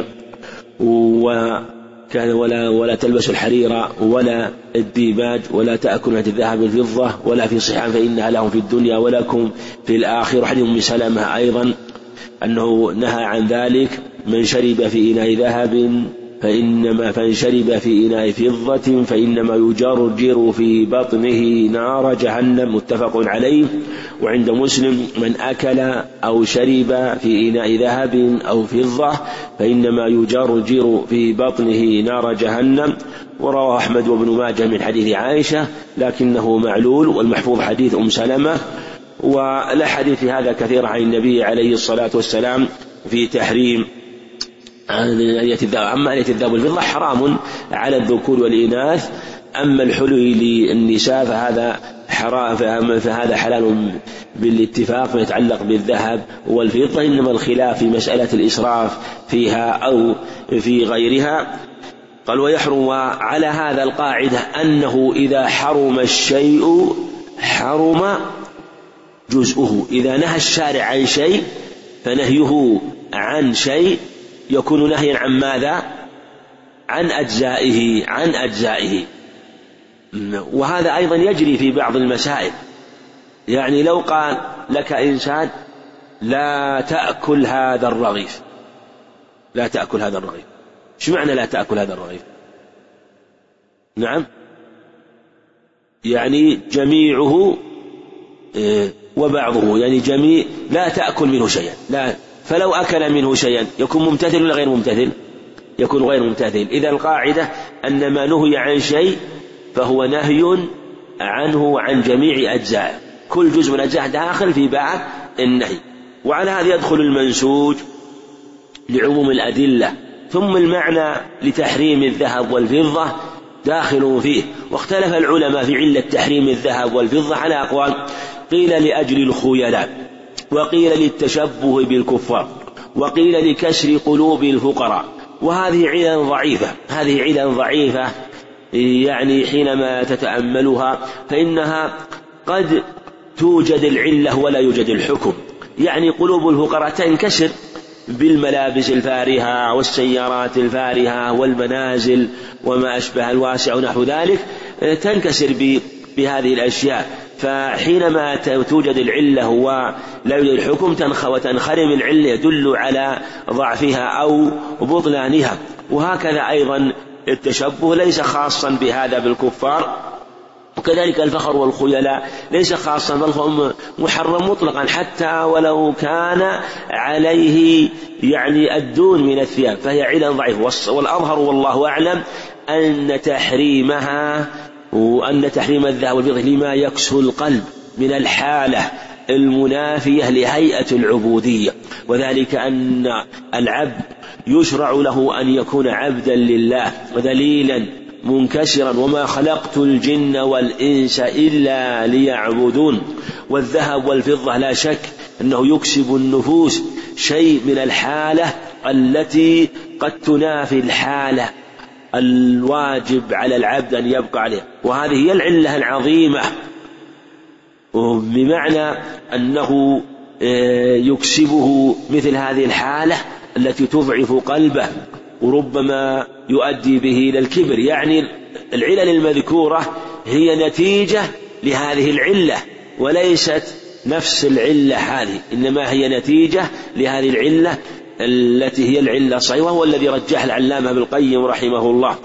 ولا تلبسوا الحرير ولا الديباج ولا تأكلوا الذهب والفضة ولا في صحام فإنها لهم في الدنيا ولكم في الآخرة. وحديث أم سلمة أيضا أنه نهى عن ذلك: من شرب في إناء ذهب فإن شرب في إناء فضة فإنما يجرجر في بطنه نار جهنم، متفق عليه. وعند مسلم: من أكل أو شرب في إناء ذهب أو فضة فإنما يجرجر في بطنه نار جهنم. ورواه أحمد وابن ماجه من حديث عائشة لكنه معلول، والمحفوظ حديث أم سلمة. والأحاديث هذا كثيرة عن النبي عليه الصلاة والسلام في تحريم آنية الذهب. أما آنية الذهب والفضة حرام على الذكور والإناث، أما الحلي للنساء فهذا حلال بالاتفاق ما يتعلق بالذهب والفضة، إنما الخلاف في مسألة الإسراف فيها أو في غيرها. قال: ويحرم على هذا القاعدة أنه إذا حرم الشيء حرم جزءه. إذا نهى الشارع عن شيء فنهيه عن شيء يكون نهيا عن ماذا؟ عن أجزائه. وهذا أيضا يجري في بعض المسائل. يعني لو قال لك إنسان: لا تأكل هذا الرغيف، شو معنى لا تأكل هذا الرغيف؟ نعم، يعني جميعه وبعضه، يعني جميع لا تأكل منه شيئا. لا، فلو أكل منه شيئا يكون ممتثل ولا غير ممتثل؟ يكون غير ممتثل. إذا القاعدة أن ما نهي عن شيء فهو نهي عنه عن جميع أجزائه، كل جزء من أجزاء داخل في باب النهي. وعلى هذا يدخل المنسوج لعموم الأدلة. ثم المعنى لتحريم الذهب والفضة داخل فيه. واختلف العلماء في علة تحريم الذهب والفضة على أقوال: قيل لأجل الخيلاء، وقيل للتشبه بالكفار، وقيل لكسر قلوب الفقراء. وهذه علل ضعيفة، يعني حينما تتأملها فإنها قد توجد العلة ولا يوجد الحكم. يعني قلوب الفقراء تنكسر بالملابس الفارهة والسيارات الفارهة والمنازل وما أشبه الواسع ونحو ذلك، تنكسر بهذه الأشياء. فحينما توجد العلة ولا يوجد الحكم وتنخرم العلة يدل على ضعفها أو بطلانها. وهكذا أيضا التشبه ليس خاصا بهذا بالكفار، وكذلك الفخر والخيلاء ليس خاصا بل هو محرم مطلقا حتى ولو كان عليه يعني الدون من الثياب، فهي علة ضعيفة. والأظهر والله أعلم أن تحريم الذهب والفضة لما يكسو القلب من الحالة المنافية لهيئة العبودية، وذلك أن العبد يشرع له أن يكون عبدا لله ودليلا منكسرا: وما خلقت الجن والإنس إلا ليعبدون. والذهب والفضة لا شك أنه يكسب النفوس شيء من الحالة التي قد تنافي الحالة الواجب على العبد أن يبقى عليه. وهذه هي العلة العظيمة، بمعنى أنه يكسبه مثل هذه الحالة التي تضعف قلبه وربما يؤدي به إلى الكبر. يعني العلل المذكورة هي نتيجة لهذه العلة وليست نفس العلة هذه، إنما هي نتيجة لهذه العلة التي هي العلة الصحيحة، وهو الذي رجح العلامة ابن القيم رحمه الله.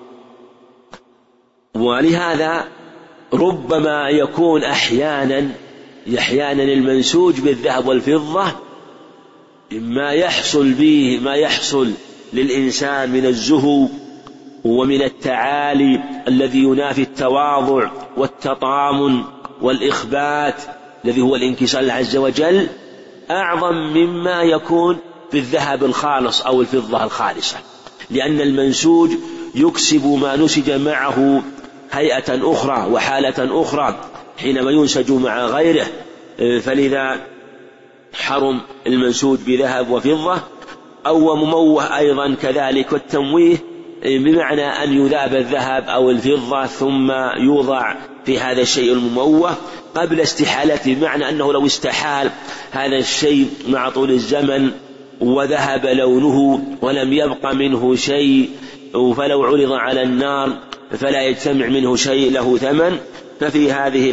ولهذا ربما يكون أحيانا المنسوج بالذهب والفضة ما يحصل للإنسان من الزهو ومن التعالي الذي ينافي التواضع والتطامن والإخبات الذي هو الانكسار لله عز وجل أعظم مما يكون في الذهب الخالص أو الفضة الخالصة، لأن المنسوج يكسب ما نسج معه هيئة أخرى وحالة أخرى حينما ينسج مع غيره، فلذا حرم المنسوج بذهب وفضة أو مموه أيضا كذلك. والتمويه بمعنى أن يذاب الذهب أو الفضة ثم يوضع في هذا الشيء المموه قبل استحالته، بمعنى أنه لو استحال هذا الشيء مع طول الزمن وذهب لونه ولم يبق منه شيء، فلو عرض على النار فلا يجتمع منه شيء له ثمن، ففي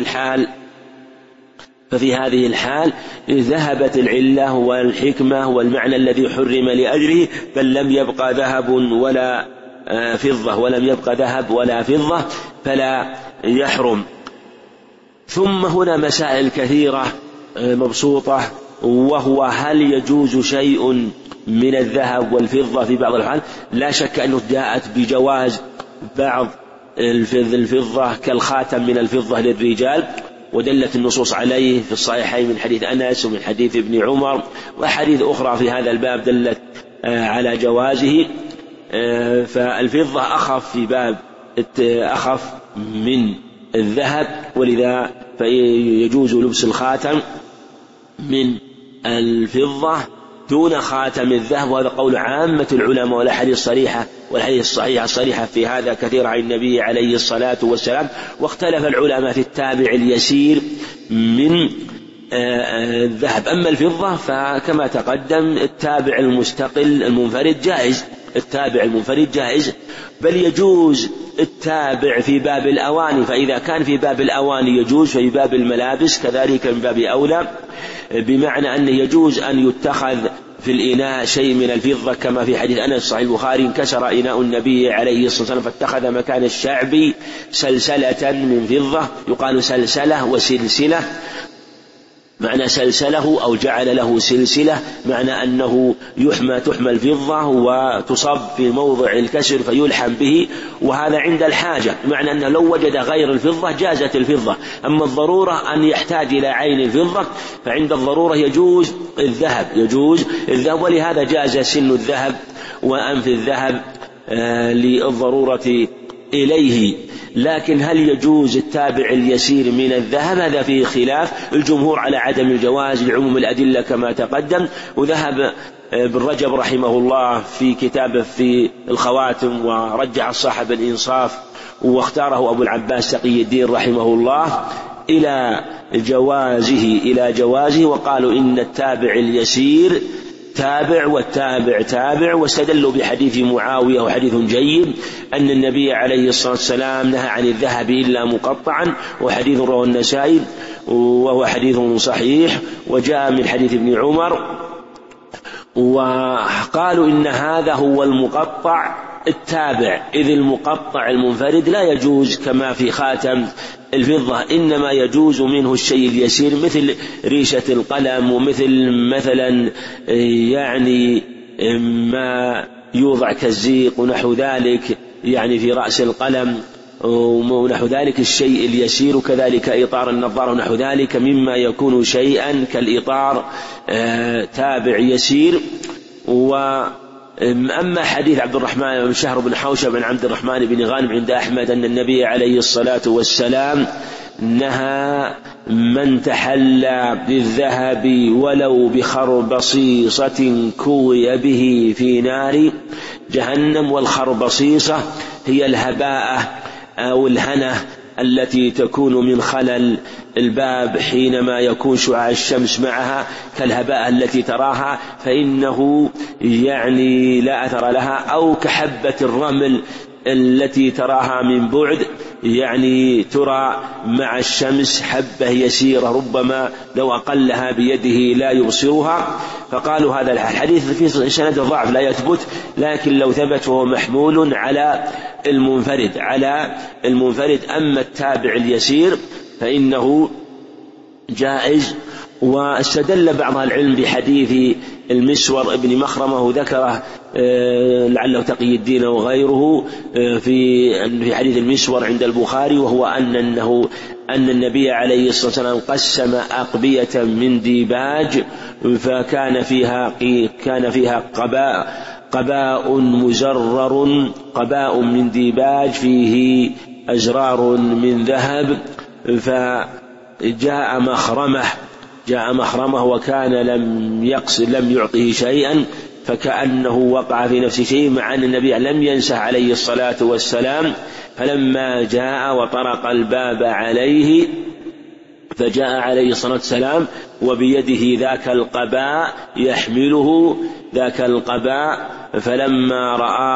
هذه الحال ذهبت العلة والحكمة والمعنى الذي حرم لأجله، بل لم يبقى ذهب ولا فضة فلا يحرم. ثم هنا مسائل كثيرة مبسوطة، وهو هل يجوز شيء من الذهب والفضة في بعض الحال؟ لا شك أنه جاءت بجواز بعض الفضة كالخاتم من الفضة للرجال، ودلت النصوص عليه في الصحيحين من حديث أنس ومن حديث ابن عمر وحديث أخرى في هذا الباب دلت على جوازه. فالفضة أخف من الذهب، ولذا فيجوز لبس الخاتم من الفضة دون خاتم الذهب، وهذا قول عامة العلماء، والأحاديث الصريحة والحديث الصحيحة في هذا كثير عن النبي عليه الصلاة والسلام. واختلف العلماء في التابع اليسير من الذهب. أما الفضة فكما تقدم التابع المستقل المنفرد جائز، بل يجوز التابع في باب الأواني، فإذا كان في باب الأواني يجوز، ففي باب الملابس كذلك من باب أولى، بمعنى أن يجوز أن يتخذ في الإناء شيء من الفضة، كما في حديث أنس صحيح البخاري انكسر إناء النبي عليه الصلاة والسلام فاتخذ مكان الشعب سلسلة من فضة، يقال سلسلة وسلسلة، معنى سلسله أو جعل له سلسلة، معنى أنه تحمى الفضة وتصب في موضع الكسر فيلحم به، وهذا عند الحاجة، بمعنى أنه لو وجد غير الفضة جازت الفضة. أما الضرورة أن يحتاج إلى عين الفضة فعند الضرورة يجوز الذهب، ولهذا جاز سن الذهب وأنف الذهب للضرورة إليه. لكن هل يجوز التابع اليسير من الذهب؟ هذا فيه خلاف، الجمهور على عدم الجواز لعموم الأدلة كما تقدم. وذهب ابن رجب رحمه الله في كتابه في الخواتم ورجع صاحب الإنصاف، واختاره أبو العباس تقي الدين رحمه الله إلى جوازه، وقالوا إن التابع اليسير تابع والتابع تابع، واستدلوا بحديث معاوية وحديث جيد أن النبي عليه الصلاة والسلام نهى عن الذهب إلا مقطعا، وحديث رواه النسائي وهو حديث صحيح، وجاء من حديث ابن عمر، وقالوا إن هذا هو المقطع التابع، إذ المقطع المنفرد لا يجوز كما في خاتم الفضة، إنما يجوز منه الشيء اليسير مثل ريشة القلم، ومثل مثلا يعني ما يوضع كالزيق ونحو ذلك يعني في رأس القلم ونحو ذلك الشيء اليسير، وكذلك إطار النظارة ونحو ذلك مما يكون شيئا كالإطار تابع يسير. أما حديث عبد الرحمن بن شهر بن حوشب بن عبد الرحمن بن غانم عند أحمد أن النبي عليه الصلاة والسلام نهى من تحلى بالذهب ولو بخربصيصة كوي به في نار جهنم. والخربصيصة هي الهباءة أو الهنة التي تكون من خلل الباب حينما يكون شعاع الشمس معها كالهباء التي تراها، فإنه يعني لا أثر لها، أو كحبة الرمل التي تراها من بعد، يعني ترى مع الشمس حبة يسيرة ربما لو أقلها بيده لا يبصرها. فقالوا هذا الحديث في سند ضعف لا يثبت، لكن لو ثبت فهو محمول على المنفرد. أما التابع اليسير فإنه جائز، واستدل بعض العلم بحديث المسور ابن مخرمة وذكره لعله تقي الدين وغيره في حديث المسور عند البخاري، وهو أن النبي عليه الصلاة والسلام قسم أقبية من ديباج فكان فيها قباء مزرر، قباء من ديباج فيه أزرار من ذهب، فجاء مخرمه وكان لم يعطه شيئا، فكأنه وقع في نفس شيء، مع أن النبي لم ينسه عليه الصلاة والسلام. فلما جاء وطرق الباب عليه فجاء عليه الصلاة والسلام وبيده ذاك القباء يحمله ذاك القباء، فلما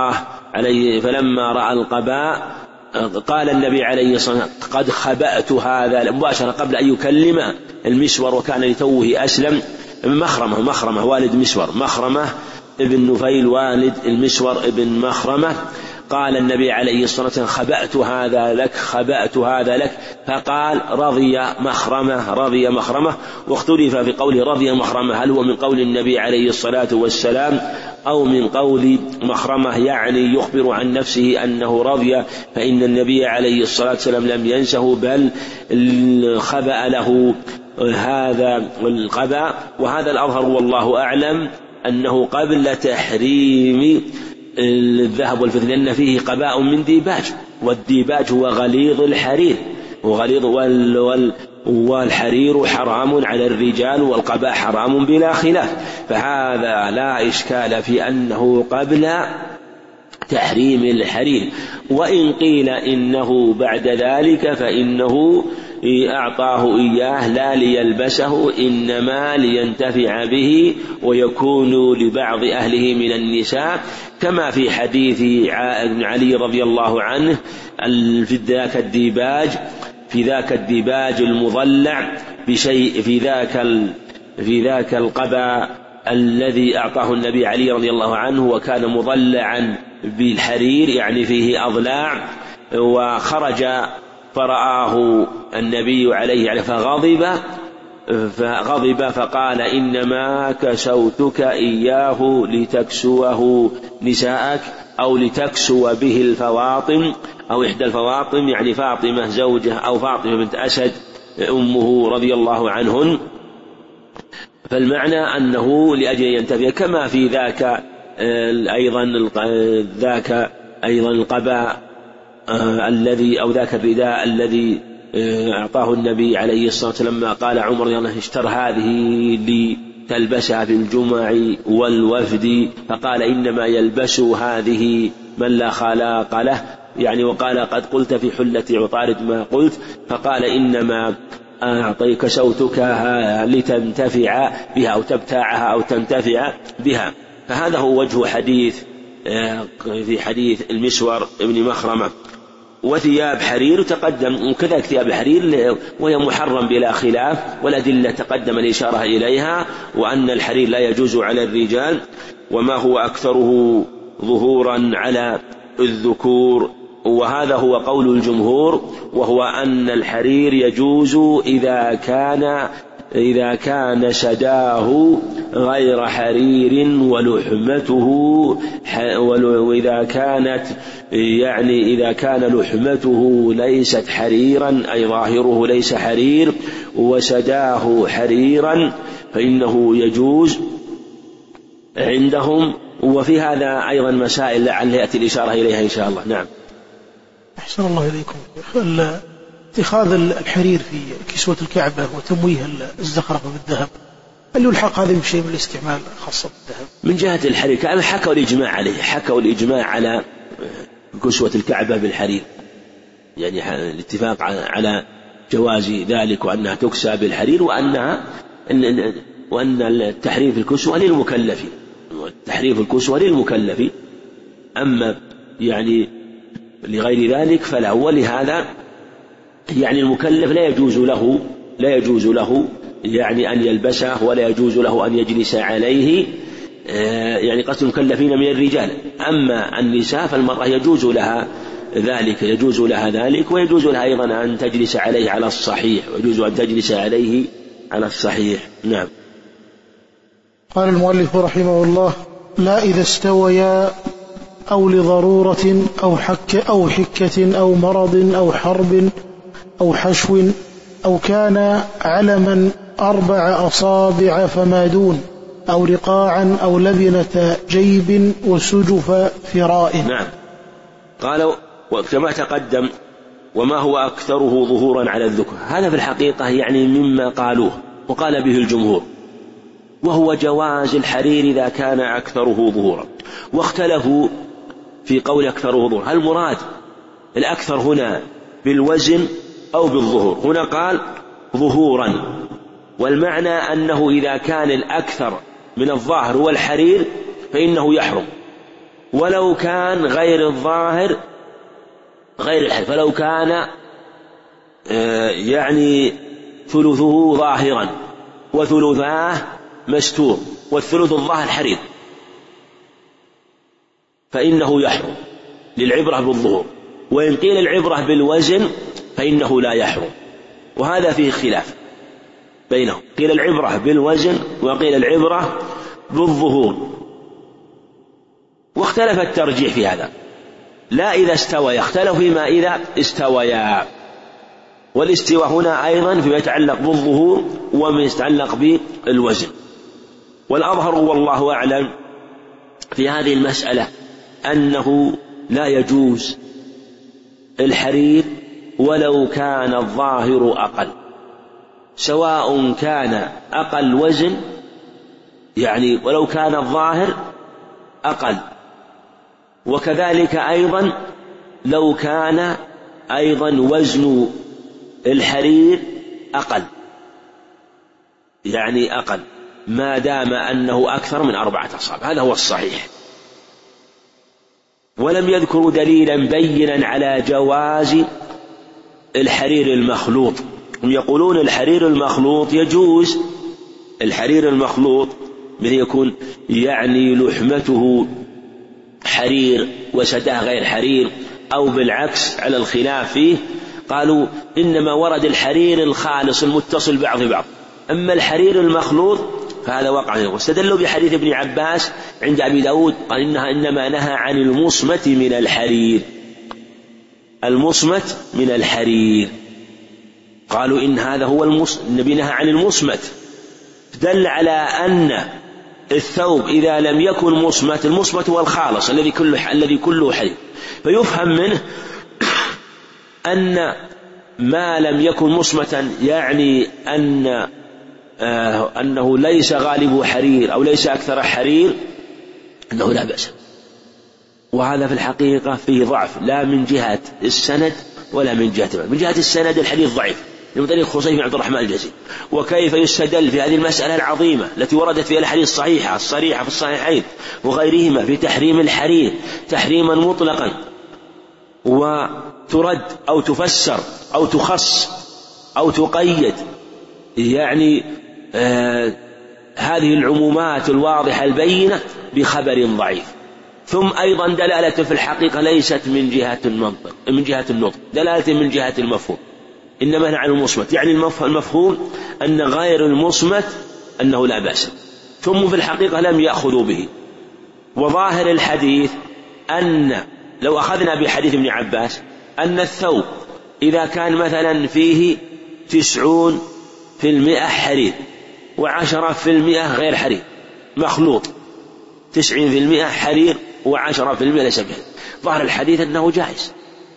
رأى القباء قال النبي عليه الصلاة والسلام قد خبأت هذا مباشرة قبل أن يكلم المسور، وكان لتوه أسلم. مخرمة والد مسور، مخرمة ابن نفيل والد المسور ابن مخرمة. قال النبي عليه الصلاة والسلام خبأت هذا لك، فقال رضي مخرمة. واختلف في قوله رضي مخرمة هل هو من قول النبي عليه الصلاة والسلام أو من قول مخرمة، يعني يخبر عن نفسه أنه رضي، فإن النبي عليه الصلاة والسلام لم ينسه بل خبأ له هذا القباء. وهذا الأظهر والله أعلم أنه قبل تحريم الذهب والفضة، لأن فيه قباء من ديباج، والديباج هو غليظ الحرير، والحرير حرام على الرجال والقباء حرام بلا خلاف، فهذا لا إشكال في أنه قبل تحريم الحرير. وإن قيل إنه بعد ذلك فإنه أعطاه إياه لا ليلبسه، إنما لينتفع به ويكون لبعض أهله من النساء، كما في حديث علي رضي الله عنه في ذاك الديباج المضلع بشيء في ذاك القباء الذي أعطاه النبي علي رضي الله عنه، وكان مضلعا بالحرير يعني فيه أضلاع، وخرج فرآه النبي عليه فغضب فقال إنما كسوتك إياه لتكسوه نساءك أو لتكسو به الفواطم أو إحدى الفواطم، يعني فاطمة زوجه أو فاطمة بنت أسد أمه رضي الله عنهن. فالمعنى أنه لأجل ينتفع، كما في ذاك أيضا القباء الذي أو ذاك الرداء الذي أعطاه النبي عليه الصلاة والسلام، لما قال عمر رضي الله عنه اشتر هذه لتلبسها في الجمع والوفد، فقال إنما يلبس هذه من لا خلاق له، يعني وقال قد قلت في حلة عطارد ما قلت، فقال إنما أعطيك سوتك لتنتفع بها أو تبتاعها أو تنتفع بها. فهذا هو وجه حديث في حديث المسور ابن مخرمة. وثياب حرير تقدم، وكذلك ثياب حرير وهي محرم بلا خلاف، والأدلة تقدم الإشارة إليها، وأن الحرير لا يجوز على الرجال، وما هو أكثره ظهورا على الذكور، وهذا هو قول الجمهور، وهو أن الحرير يجوز إذا كان سداه غير حرير ولحمته، إذا كان لحمته ليست حريرا أي ظاهره ليس حرير وسداه حريرا فإنه يجوز عندهم. وفي هذا أيضا مسائل لعل يأتي الإشارة إليها إن شاء الله. نعم. أحسن الله إليكم. اتخاذ الحرير في كسوة الكعبة وتمويه الزخرفة بالذهب، هل يلحق هذا بشيء من الاستعمال خاصة بالذهب؟ من جهة الحرير كان حكوا الإجماع عليه، حكوا الإجماع على كسوة الكعبة بالحرير، يعني الاتفاق على جواز ذلك، وأنها تكسى بالحرير، وأن التحرير في الكسوة للمكلف، والتحرير في الكسوة للمكلف، أما يعني لغير ذلك فلا. ولهذا يعني المكلف لا يجوز له يعني أن يلبسه، ولا يجوز له أن يجلس عليه، يعني قصد المكلفين من الرجال. أما النساء فالمرأة يجوز لها ذلك، ويجوز لها أيضا أن تجلس عليه على الصحيح، ويجوز أن تجلس عليه على الصحيح. نعم. قال المؤلف رحمه الله: لا إذا استويا أو لضرورة أو حكة أو مرض أو حرب أو حشو أو كان علما 4 أصابع فما دون أو رقاعا أو لبنة جيب وسجف فراء. نعم. قال وكما تقدم: وما هو أكثره ظهورا على الذكر. هذا في الحقيقة يعني مما قالوه وقال به الجمهور، وهو جواز الحرير إذا كان أكثره ظهورا. واختلفوا في قول أكثره ظهورا، هل المراد الأكثر هنا بالوزن أو بالظهور؟ هنا قال ظهورا، والمعنى أنه إذا كان الأكثر من الظاهر هو الحرير فإنه يحرم، ولو كان غير الظاهر غير الحرير، فلو كان يعني ثلثه ظاهرا وثلثاه مستور والثلث الظاهر حرير فإنه يحرم للعبرة بالظهور. وإن قيل العبرة بالوزن فإنه لا يحرم، وهذا فيه خلاف بينهم، قيل العبرة بالوزن وقيل العبرة بالظهور، واختلف الترجيح في هذا. لا إذا استوى، يختلف فيما إذا استويا، والاستواء هنا أيضا فيما يتعلق بالظهور وما يتعلق بالوزن. والأظهر والله أعلم في هذه المسألة أنه لا يجوز الحرير ولو كان الظاهر أقل، سواء كان أقل وزن، يعني ولو كان الظاهر أقل، وكذلك أيضا لو كان أيضا وزن الحرير أقل، يعني أقل، ما دام أنه أكثر من 4 أصابع. هذا هو الصحيح. ولم يذكروا دليلا بينا على جواز الحرير المخلوط. هم يقولون الحرير المخلوط يجوز، الحرير المخلوط من يكون يعني لحمته حرير وسداه غير حرير، أو بالعكس على الخلاف فيه. قالوا إنما ورد الحرير الخالص المتصل بعض ببعض، أما الحرير المخلوط فهذا وقع. واستدلوا بحديث ابن عباس عند أبي داود قال إنها إنما نهى عن المصمت من الحرير، المصمت من الحرير. قالوا إن هذا هو النبي نهى عن المصمت، دل على أن الثوب إذا لم يكن مصمت، المصمت هو الخالص الذي كله حرير، فيفهم منه أن ما لم يكن مصمتا يعني أنه ليس غالبه حرير أو ليس أكثر حرير، أنه لا بأس. وهذا في الحقيقة فيه ضعف، لا من جهة السند ولا من جهة السند الحديث ضعيف من طريق خصيف بن عبد الرحمن الجزري. وكيف يستدل في هذه المسألة العظيمة التي وردت فيها الحديث الصحيحة الصريحة في الصحيحين وغيرهما في تحريم الحرير تحريما مطلقا، وترد أو تفسر أو تخص أو تقيد يعني هذه العمومات الواضحة البينة بخبر ضعيف. ثم أيضا دلالة في الحقيقة ليست من جهة المنطق، من جهة النطق، دلالة من جهة المفهوم، إنما نهى عن المصمت، يعني المفهوم أن غير المصمت أنه لا بأس. ثم في الحقيقة لم يأخذوا به. وظاهر الحديث أن لو أخذنا بحديث ابن عباس أن الثوب إذا كان مثلا فيه 90% حرير و10% غير حرير مخلوط، 90% حرير و10% ليس به، ظاهر الحديث أنه جائز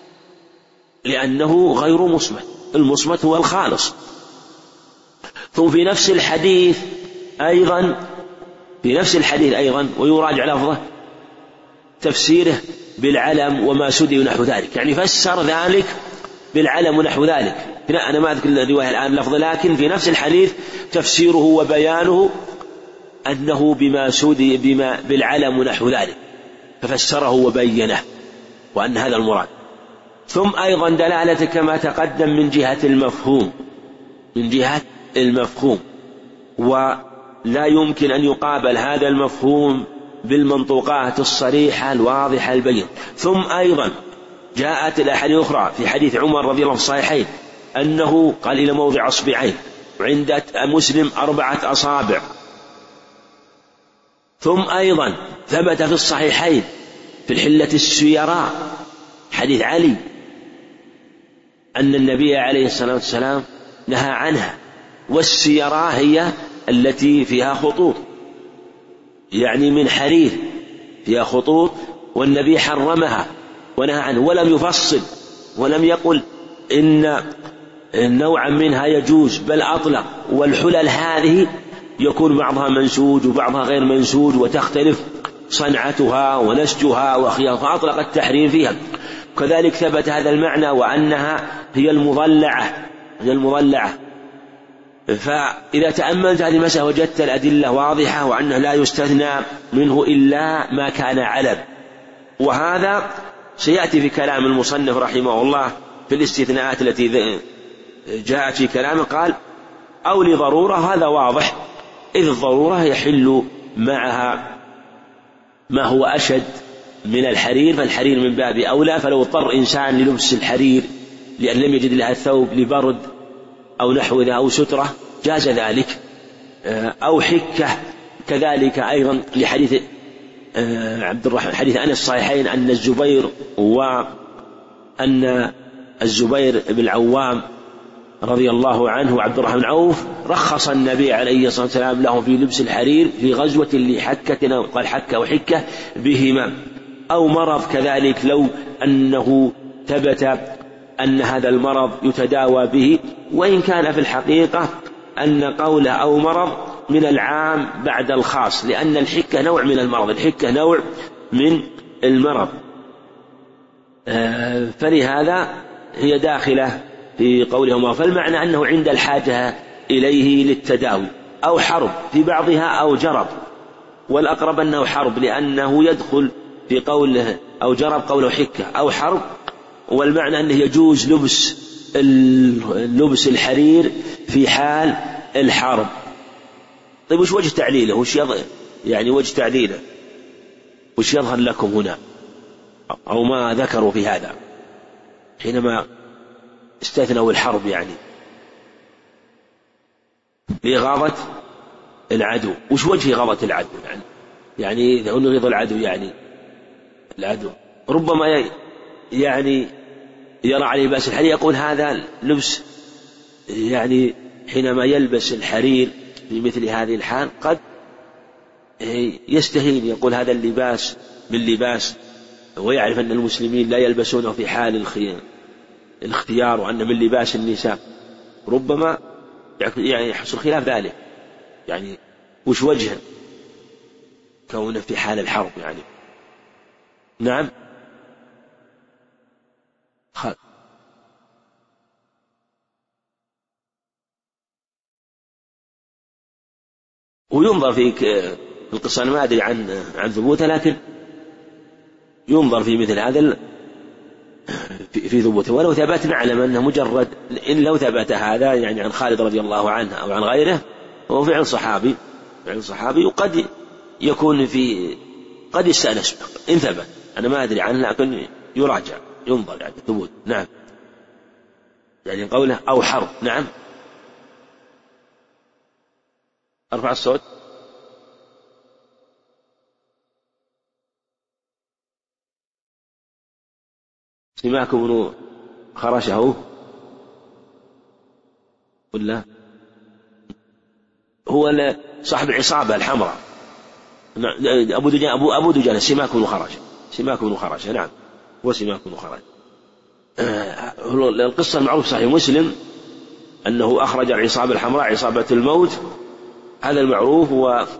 لأنه غير مصمت، المصمت هو الخالص. ثم في نفس الحديث أيضا ويراجع لفظه تفسيره بالعلم وما سدي ونحو ذلك، يعني فسر ذلك بالعلم ونحو ذلك. أنا ما أذكر الرواية الآن لفظ، لكن في نفس الحديث تفسيره وبيانه أنه بما سدي بالعلم ونحو ذلك، ففسره وبينه وأن هذا المراد. ثم أيضا دلالة كما تقدم من جهة المفهوم، ولا يمكن أن يقابل هذا المفهوم بالمنطوقات الصريحة الواضحة البينة. ثم أيضا جاءت الأحاديث الأخرى في حديث عمر رضي الله عنه في الصحيحين أنه قال إلى موضع أصبعين، وعند مسلم 4 أصابع. ثم أيضا ثبت في الصحيحين في الحلة السيراء حديث علي أن النبي عليه الصلاة والسلام نهى عنها، والسيراء هي التي فيها خطوط، يعني من حرير فيها خطوط، والنبي حرمها ونهى عنه، ولم يفصل ولم يقل إن نوعا منها يجوز، بل أطلق. والحلل هذه يكون بعضها منسوج وبعضها غير منسوج، وتختلف صنعتها ونسجها وخياطها، فأطلق التحريم فيها. كذلك ثبت هذا المعنى وأنها هي المضلعة. فإذا تأملت هذه المسألة وجدت الأدلة واضحة، وأنه لا يستثنى منه إلا ما كان علب. وهذا سيأتي في كلام المصنف رحمه الله في الاستثناءات التي جاءت في كلامه، قال أو لضرورة، هذا واضح، إذ الضرورة يحل معها ما هو أشد من الحرير، فالحرير من باب أولى. فلو اضطر إنسان للبس الحرير لأن لم يجد لها الثوب لبرد أو نحو ذا أو سترة جاز ذلك، أو حكة كذلك. أيضا لحديث عبد الرحمن حديث أنس الصحيحين أن الزبير بن العوام رضي الله عنه وعبد الرحمن بن عوف رخص النبي عليه الصلاة والسلام لهم في لبس الحرير في غزوة لحكة، قال حكة وحكة بهما، أو مرض كذلك لو أنه ثبت أن هذا المرض يتداوى به، وإن كان في الحقيقة أن قوله أو مرض من العام بعد الخاص، لأن الحكة نوع من المرض، الحكة نوع من المرض، فلهذا هي داخلة في قولهم. فالمعنى أنه عند الحاجة إليه للتداوي، أو حرب في بعضها أو جرب، والأقرب أنه حرب لأنه يدخل في قوله أو جرب قوله حكة أو حرب، والمعنى أنه يجوز لبس الحرير في حال الحرب. طيب وش وجه تعليله؟ يعني وجه تعليله وش يظهر لكم هنا أو ما ذكروا في هذا حينما استثنوا الحرب؟ يعني لإغاظة العدو. وش وجه إغاظة العدو؟ يعني إذا نغيظ العدو، يعني العدو ربما يعني يرى عليه لباس الحرير يقول هذا لبس، يعني حينما يلبس الحرير في مثل هذه الحال قد يستهين، يقول هذا اللباس من لباس، ويعرف أن المسلمين لا يلبسونه في حال الاختيار، وأن من لباس النساء، ربما يعني يحصل خلاف ذلك. يعني وش وجه كونه في حال الحرب؟ يعني نعم وينظر في القصة. أنا ما أدري عن ثبوتها، لكن ينظر في مثل هذا في ثبوته. ولو ثبت نعلم أنه مجرد، إن لو ثبت هذا يعني عن خالد رضي الله عنه أو عن غيره هو فعل صحابي، وقد يكون قد يستأنس إن ثبت. أنا ما أدري عنه، لكن يراجع ينظر يعني ثبوت. نعم يعني قوله أو حرب. نعم أرفع الصوت. سماك بن خرشه ولا هو صاحب العصابة الحمراء، أبو دجانة سماك بن خرشه. نعم هو سماك بن خرشه. القصة المعروف صحيح مسلم أنه أخرج العصابة الحمراء عصابة الموت، هذا المعروف.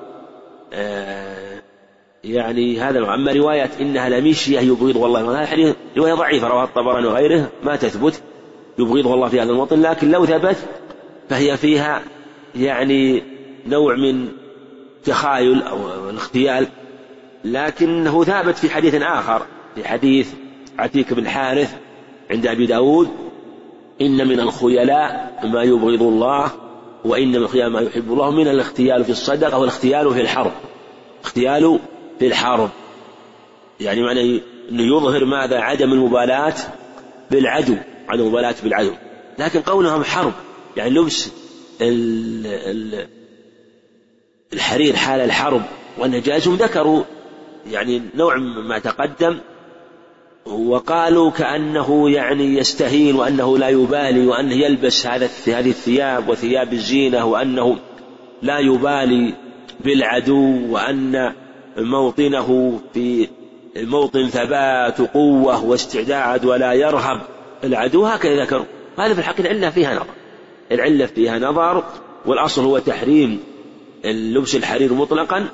يعني هذا. أما رواية إنها لمشية يبغض والله، هذا الحديث رواية ضعيفة رواه الطبراني وغيره ما تثبت يبغضه الله في هذا الموطن، لكن لو ثبت فهي فيها يعني نوع من تخايل أو الاختيال. لكنه ثابت في حديث آخر، في حديث عتيك بن حارث عند أبي داود: إن من الخيلاء ما يبغض الله، وإن من الخيلاء ما يحب الله، من الاختيال في الصدقة والاختيال في الحرب. اختيال في الحرب يعني معنى أنه يظهر ماذا؟ عدم المبالاة بالعدو، لكن قولهم حرب يعني لبس الحرير حال الحرب وأنه جائز، ذكروا يعني نوع ما تقدم، وقالوا كأنه يعني يستهين وأنه لا يبالي وأنه يلبس هذه الثياب وثياب الزينة، وأنه لا يبالي بالعدو، وأن موطنه في موطن ثبات وقوة واستعداد ولا يرهب العدو، هكذا ذكروا. هذا في الحقيقة العلة فيها نظر، والأصل هو تحريم اللبس الحرير مطلقا.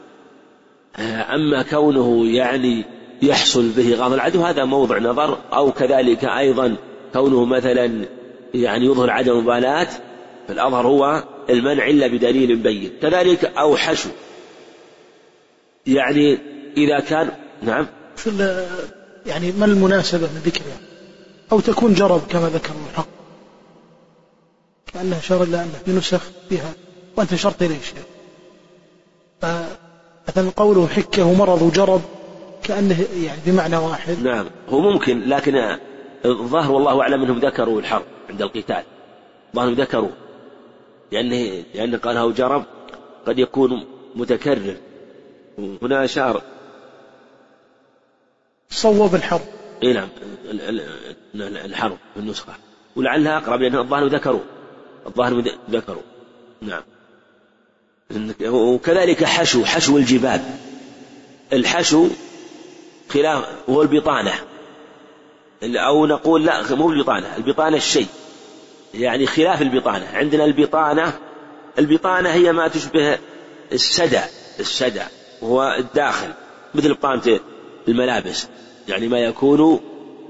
أما كونه يعني يحصل به غض العدو هذا موضع نظر، أو كذلك أيضا كونه مثلا يعني يظهر عدم مبالاة، فالأظهر هو المنع إلا بدليل بين. كذلك أو حشو، يعني إذا كان نعم يعني ما المناسبة من ذكرها؟ أو تكون جرب كما ذكر الحق، كأنها شر إلا أنه في نسخ فيها وأنت شرط إليه شيء، مثلا قوله حكه مرض وجرب كأنه يعني بمعنى واحد. نعم هو ممكن، لكن الظاهر والله أعلم أنهم ذكروا الحرب عند القتال، ظاهرهم ذكروا، لأن قاله جرب قد يكون متكرر. هنا أشار صوب الحرب. نعم الحرب في النسخة، ولعلها أقرب لأن الظاهر ذكروا. نعم. وكذلك حشو الجباب، الحشو خلاف هو البطانة، أو نقول لا مو البطانة الشيء، يعني خلاف البطانة. عندنا البطانة هي ما تشبه السدى وهو الداخل، مثل بطانة الملابس، يعني ما يكون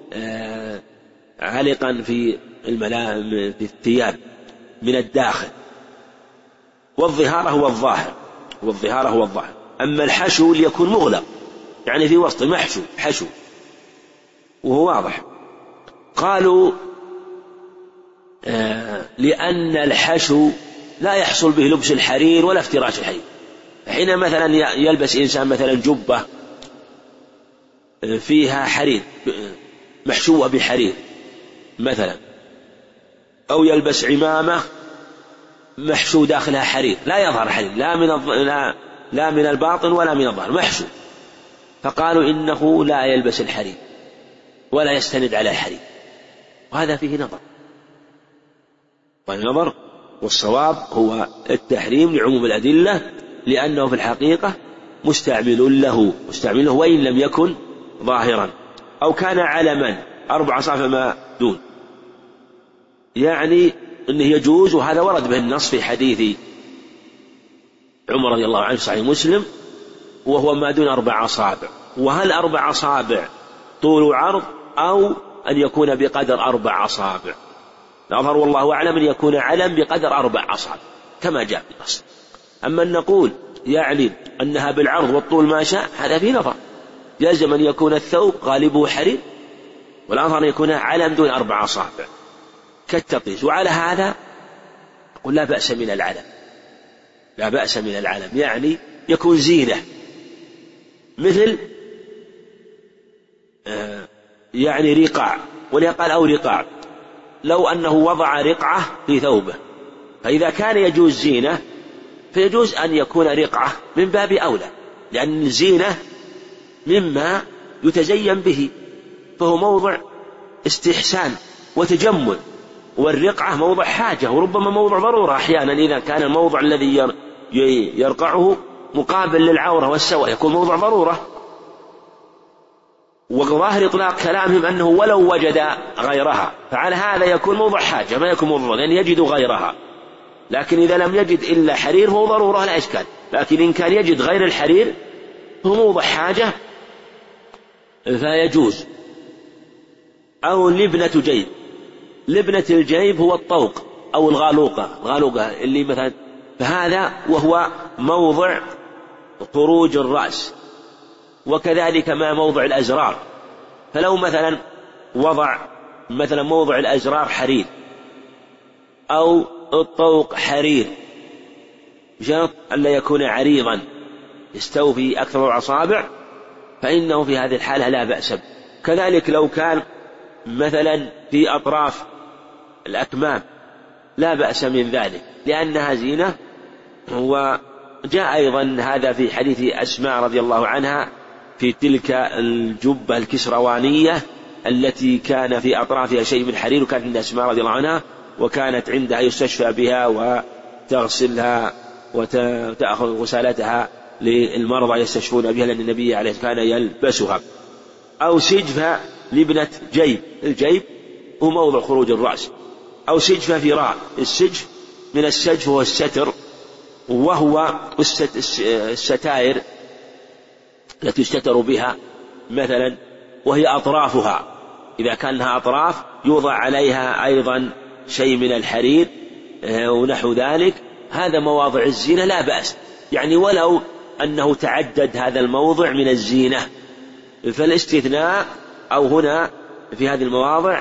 علقا في الثياب من الداخل. والظهار هو الظاهر. أما الحشو ليكون مغلق، يعني في وسط حشو وهو واضح. قالوا لأن الحشو لا يحصل به لبس الحرير ولا افتراش الحرير. حين مثلا يلبس إنسان مثلا جبة فيها حرير محشوة بحرير مثلا، أو يلبس عمامة محشو داخلها حرير، لا يظهر حرير لا من الباطن ولا من الظهر، محشو، فقالوا إنه لا يلبس الحرير ولا يستند على الحرير، وهذا فيه نظر. والصواب هو التحريم لعموم الأدلة، لأنه في الحقيقة مستعمل له وإن لم يكن ظاهرا، أو كان علما 4 أصابع ما دون، يعني أنه يجوز. وهذا ورد به النص في حديث عمر رضي الله عنه صحيح مسلم، وهو ما دون 4 أصابع. وهل 4 أصابع طول وعرض، أو أن يكون بقدر 4 أصابع؟ الأظهر والله أعلم أن يكون علم بقدر 4 أصابع كما جاء في النص. أما أن نقول يعني أنها بالعرض والطول ما شاء، هذا في نظر. يلزم أن يكون الثوب غالبه حرير، والأظهر أن يكون علم دون 4 أصابع كالتطيس. وعلى هذا نقول لا بأس من العلم، يعني يكون زينة، مثل يعني رقاع، وليقال أو رقاع، لو أنه وضع رقعة في ثوبه، فإذا كان يجوز زينة فيجوز أن يكون رقعة من باب أولى، لأن الزينة مما يتزين به، فهو موضع استحسان وتجمل، والرقعة موضع حاجة وربما موضع ضرورة أحيانا، إذا كان الموضع الذي يرقعه مقابل للعورة والسوء يكون موضع ضرورة. وظاهر إطلاق كلامهم أنه ولو وجد غيرها، فعلى هذا يكون موضع حاجة ما يكون موضع، لأن يجد غيرها. لكن إذا لم يجد إلا حرير هو ضرورة لا إشكال، لكن إن كان يجد غير الحرير هو موضع حاجة فيجوز. أو لبنة الجيب هو الطوق أو الغالوقة اللي مثلا، فهذا وهو موضع خروج الرأس، وكذلك ما موضع الأزرار. فلو مثلا وضع مثلا موضع الأزرار حرير أو الطوق حرير، بشرط ألا يكون عريضا يستوفي أكثر الأصابع، فإنه في هذه الحالة لا بأس به. كذلك لو كان مثلا في أطراف الأكمام لا بأس من ذلك لأنها زينة. وجاء أيضا هذا في حديث أسماء رضي الله عنها في تلك الجبة الكسروانية التي كان في أطرافها شيء من حرير، وكانت عند أسماء رضي الله عنها وكانت عندها يستشفى بها وتغسلها وتأخذ غسالتها للمرضى يستشفون بها، لأن النبي عليه كان يلبسها. أو سجفة لابنة جيب، الجيب هو موضع خروج الرأس، أو سجفة فراء. السجف من السجف هو الستر، وهو الستائر التي يستتر بها مثلا، وهي أطرافها، إذا كان لها أطراف يوضع عليها أيضا شيء من الحرير ونحو ذلك. هذا مواضع الزينة لا بأس، يعني ولو أنه تعدد هذا الموضع من الزينة، فالاستثناء أو هنا في هذه المواضع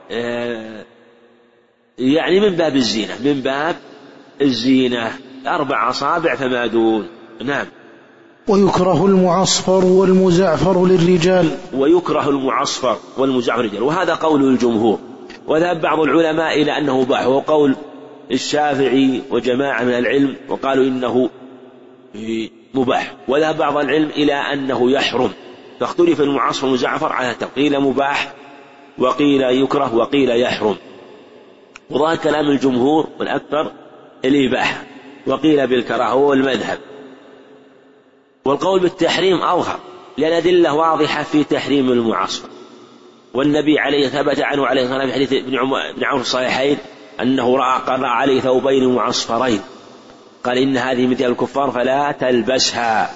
يعني من باب الزينة، من باب الزينة 4 أصابع فما دون. نعم. ويكره المعصفر والمزعفر للرجال. ويكره المعصفر والمزعفر للرجال، وهذا قول الجمهور، وذهب بعض العلماء إلى أنه مباح، وهو قول الشافعي وجماعة من العلم، وقالوا إنه مباح. وذهب بعض العلم إلى أنه يحرم، فاختلف المعصفر والمزعفر على قيل مباح وقيل يكره وقيل يحرم. وظاهر كلام الجمهور والأكثر الإباحة، وقيل بالكراهة هو المذهب. والقول بالتحريم أظهر، لأن أدلة واضحة في تحريم المعصفر. والنبي عليه ثبت عنه عليه الصلاة والسلام في حديث ابن عمر الصحيحين أنه رأى قرأ عليه ثوبين معصفرين، قال إن هذه مثل الكفار فلا تلبسها.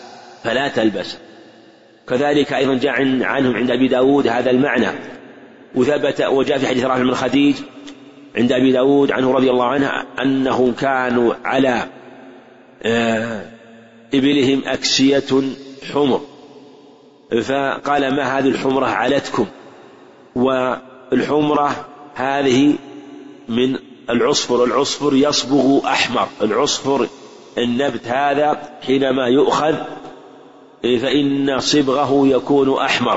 كذلك أيضا جاء عنهم عند أبي داود هذا المعنى، وثبت وجاء في حديث رافع بن خديج عند أبي داود عنه رضي الله عنه أنهم كانوا على إبلهم أكسية حمر، فقال ما هذه الحمرة علتكم؟ والحمرة هذه من العصفر، العصفر يصبغ أحمر، العصفر النبت هذا حينما يؤخذ فإن صبغه يكون أحمر.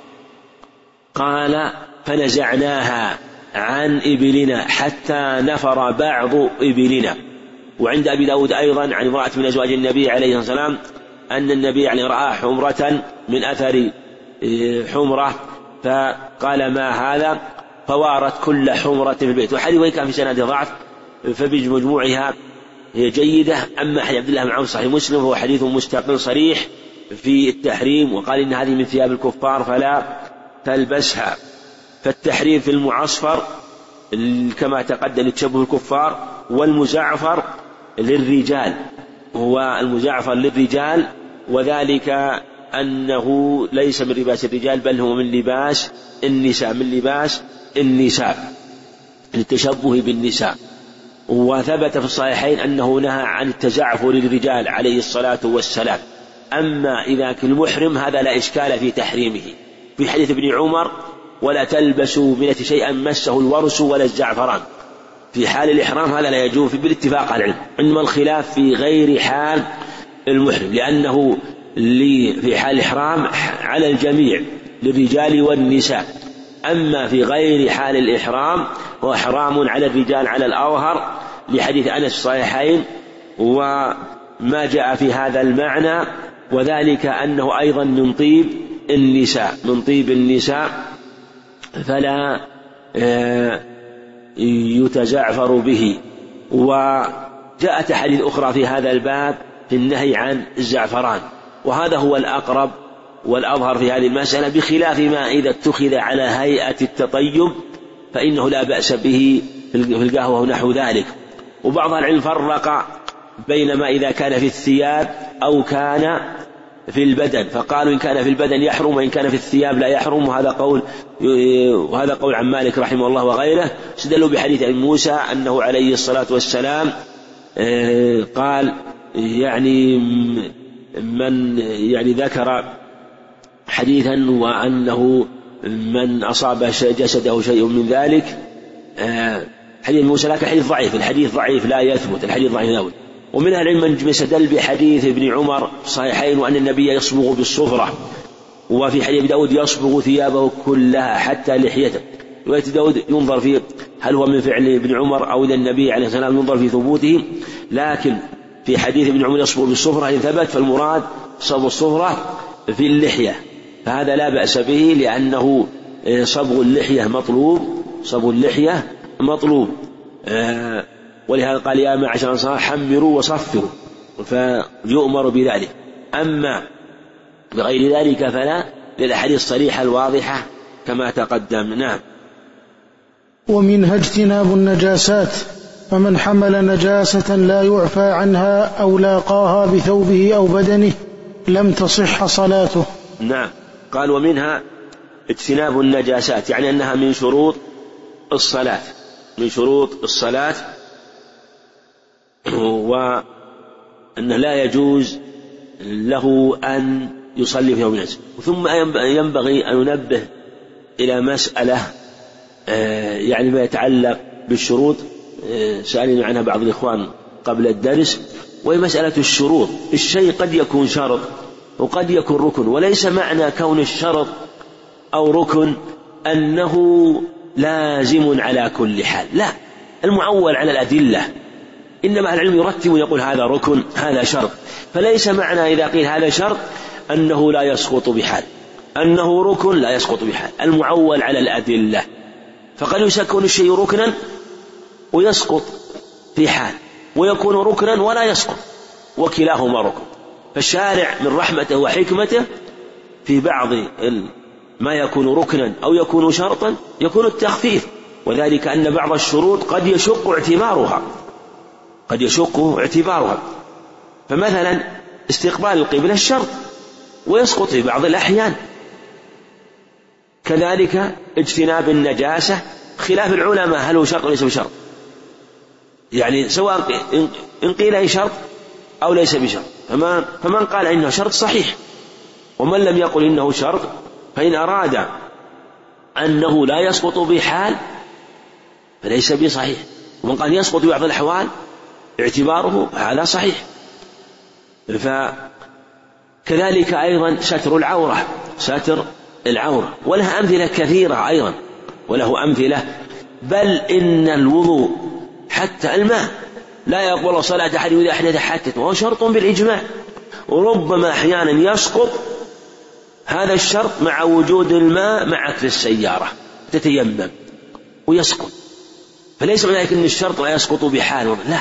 قال فنزعناها عن إبلنا حتى نفر بعض إبلنا. وعند أبي داود أيضا عن امرأة من أزواج النبي عليه الصلاة والسلام أن النبي يعني رأى حمرة من أثر حمرة، فقال ما هذا؟ فوارت كل حمرة في البيت. وحديث وإن كان في سند ضعف فبمجموعها هي جيدة. أما حديث عبد الله بن عمرو صحيح مسلم فهو حديث مستقل صريح في التحريم، وقال إن هذه من ثياب الكفار فلا تلبسها. فالتحريم في المعصفر كما تقدم لتشبه الكفار، والمزعفر للرجال، هو المزعفر للرجال، وذلك أنه ليس من لباس الرجال بل هو من لباس النساء، من لباس النساء للتشبه بالنساء. وثبت في الصحيحين أنه نهى عن التزعفر للرجال عليه الصلاة والسلام. أما إذا كان المحرم هذا لا إشكال في تحريمه، في حديث ابن عمر ولا تلبسوا من شيئا مسه الورس ولا الزعفران. في حال الإحرام هذا لا يجوز بالاتفاق على العلم، إنما الخلاف في غير حال المحرم، لأنه في حال الإحرام على الجميع للرجال والنساء. أما في غير حال الإحرام هو حرام على الرجال على الأظهر لحديث أنس الصحيحين وما جاء في هذا المعنى، وذلك أنه أيضا من طيب النساء، من طيب النساء فلا يتزعفر به. وجاءت أحاديث أخرى في هذا الباب في النهي عن الزعفران، وهذا هو الأقرب والأظهر في هذه المسألة، بخلاف ما إذا اتخذ على هيئة التطيب فإنه لا بأس به في القهوة ونحو ذلك. وبعض العلم فرق بين ما إذا كان في الثياب أو كان في البدن، فقالوا إن كان في البدن يحرم وإن كان في الثياب لا يحرم، وهذا قول عن مالك رحمه الله وغيره. استدلوا بحديث عن موسى أنه عليه الصلاة والسلام قال يعني من يعني ذكر حديثا وأنه من أصاب جسده شيء من ذلك حديث موسى، لكن حديث ضعيف، الحديث ضعيف لا يثبت، الحديث ضعيف لا يثبت. ومن العلم من استدل بحديث ابن عمر صحيحين وأن النبي يصبغ بالصفرة، وفي حديث داود يصبغ ثيابه كلها حتى لحيته. رواية داود ينظر في هل هو من فعل ابن عمر أو إلى النبي عليه الصلاة والسلام ينظر في ثبوته، لكن في حديث ابن عمر يصبغ بالصفرة إن ثبت فالمراد صبغ الصفرة في اللحية، فهذا لا بأس به لأنه صبغ اللحية مطلوب، صبغ اللحية مطلوب. ولهذا قال يا معشر الأنصار حمروا وصفروا، فيؤمر بذلك. أما بغير ذلك فلا، للأحاديث الصريحة الواضحة كما تقدم. نعم. ومنها اجتناب النجاسات، فمن حمل نجاسة لا يعفى عنها أو لاقاها بثوبه أو بدنه لم تصح صلاته. نعم. قال ومنها اجتناب النجاسات، يعني أنها من شروط الصلاة، من شروط الصلاة، وأنه لا يجوز له أن يصلي في يوم النجس. ثم ينبغي أن ننبه إلى مسألة يعني ما يتعلق بالشروط، سألني عنها بعض الإخوان قبل الدرس، وهي مسألة الشروط. الشيء قد يكون شرط وقد يكون ركن، وليس معنى كون الشرط أو ركن أنه لازم على كل حال، لا، المعول على الأدلة. إنما العلم يرتب ويقول هذا ركن هذا شرط، فليس معنى إذا قيل هذا شرط أنه لا يسقط بحال، أنه ركن لا يسقط بحال، المعول على الأدلة. فقد يكون الشيء ركنا ويسقط في حال، ويكون ركنا ولا يسقط، وكلاهما ركن. فالشارع من رحمته وحكمته في بعض ما يكون ركنا أو يكون شرطا يكون التخفيف، وذلك أن بعض الشروط قد يشق اعتبارها، قد يشق اعتبارها. فمثلا استقبال القبلة الشرط ويسقط في بعض الأحيان. كذلك اجتناب النجاسة خلاف العلماء هل هو شرط أو ليس بشرط، يعني سواء إن قيل شرط أو ليس بشرط، فمن قال إنه شرط صحيح، ومن لم يقل إنه شرط فإن أراد أنه لا يسقط بحال فليس بصحيح، ومن قال يسقط في بعض الأحوال اعتباره هذا صحيح. فكذلك أيضا ستر العورة، ستر العورة، ولها أمثلة كثيرة أيضا، وله أمثلة، بل إن الوضوء حتى الماء لا يقبل صلاة أحد إذا أحدث حدث، وهو شرط بالإجماع، وربما أحيانا يسقط هذا الشرط مع وجود الماء معك في السيارة تتيمم ويسقط، فليس من ذلك أن الشرط لا يسقط بحال، لا.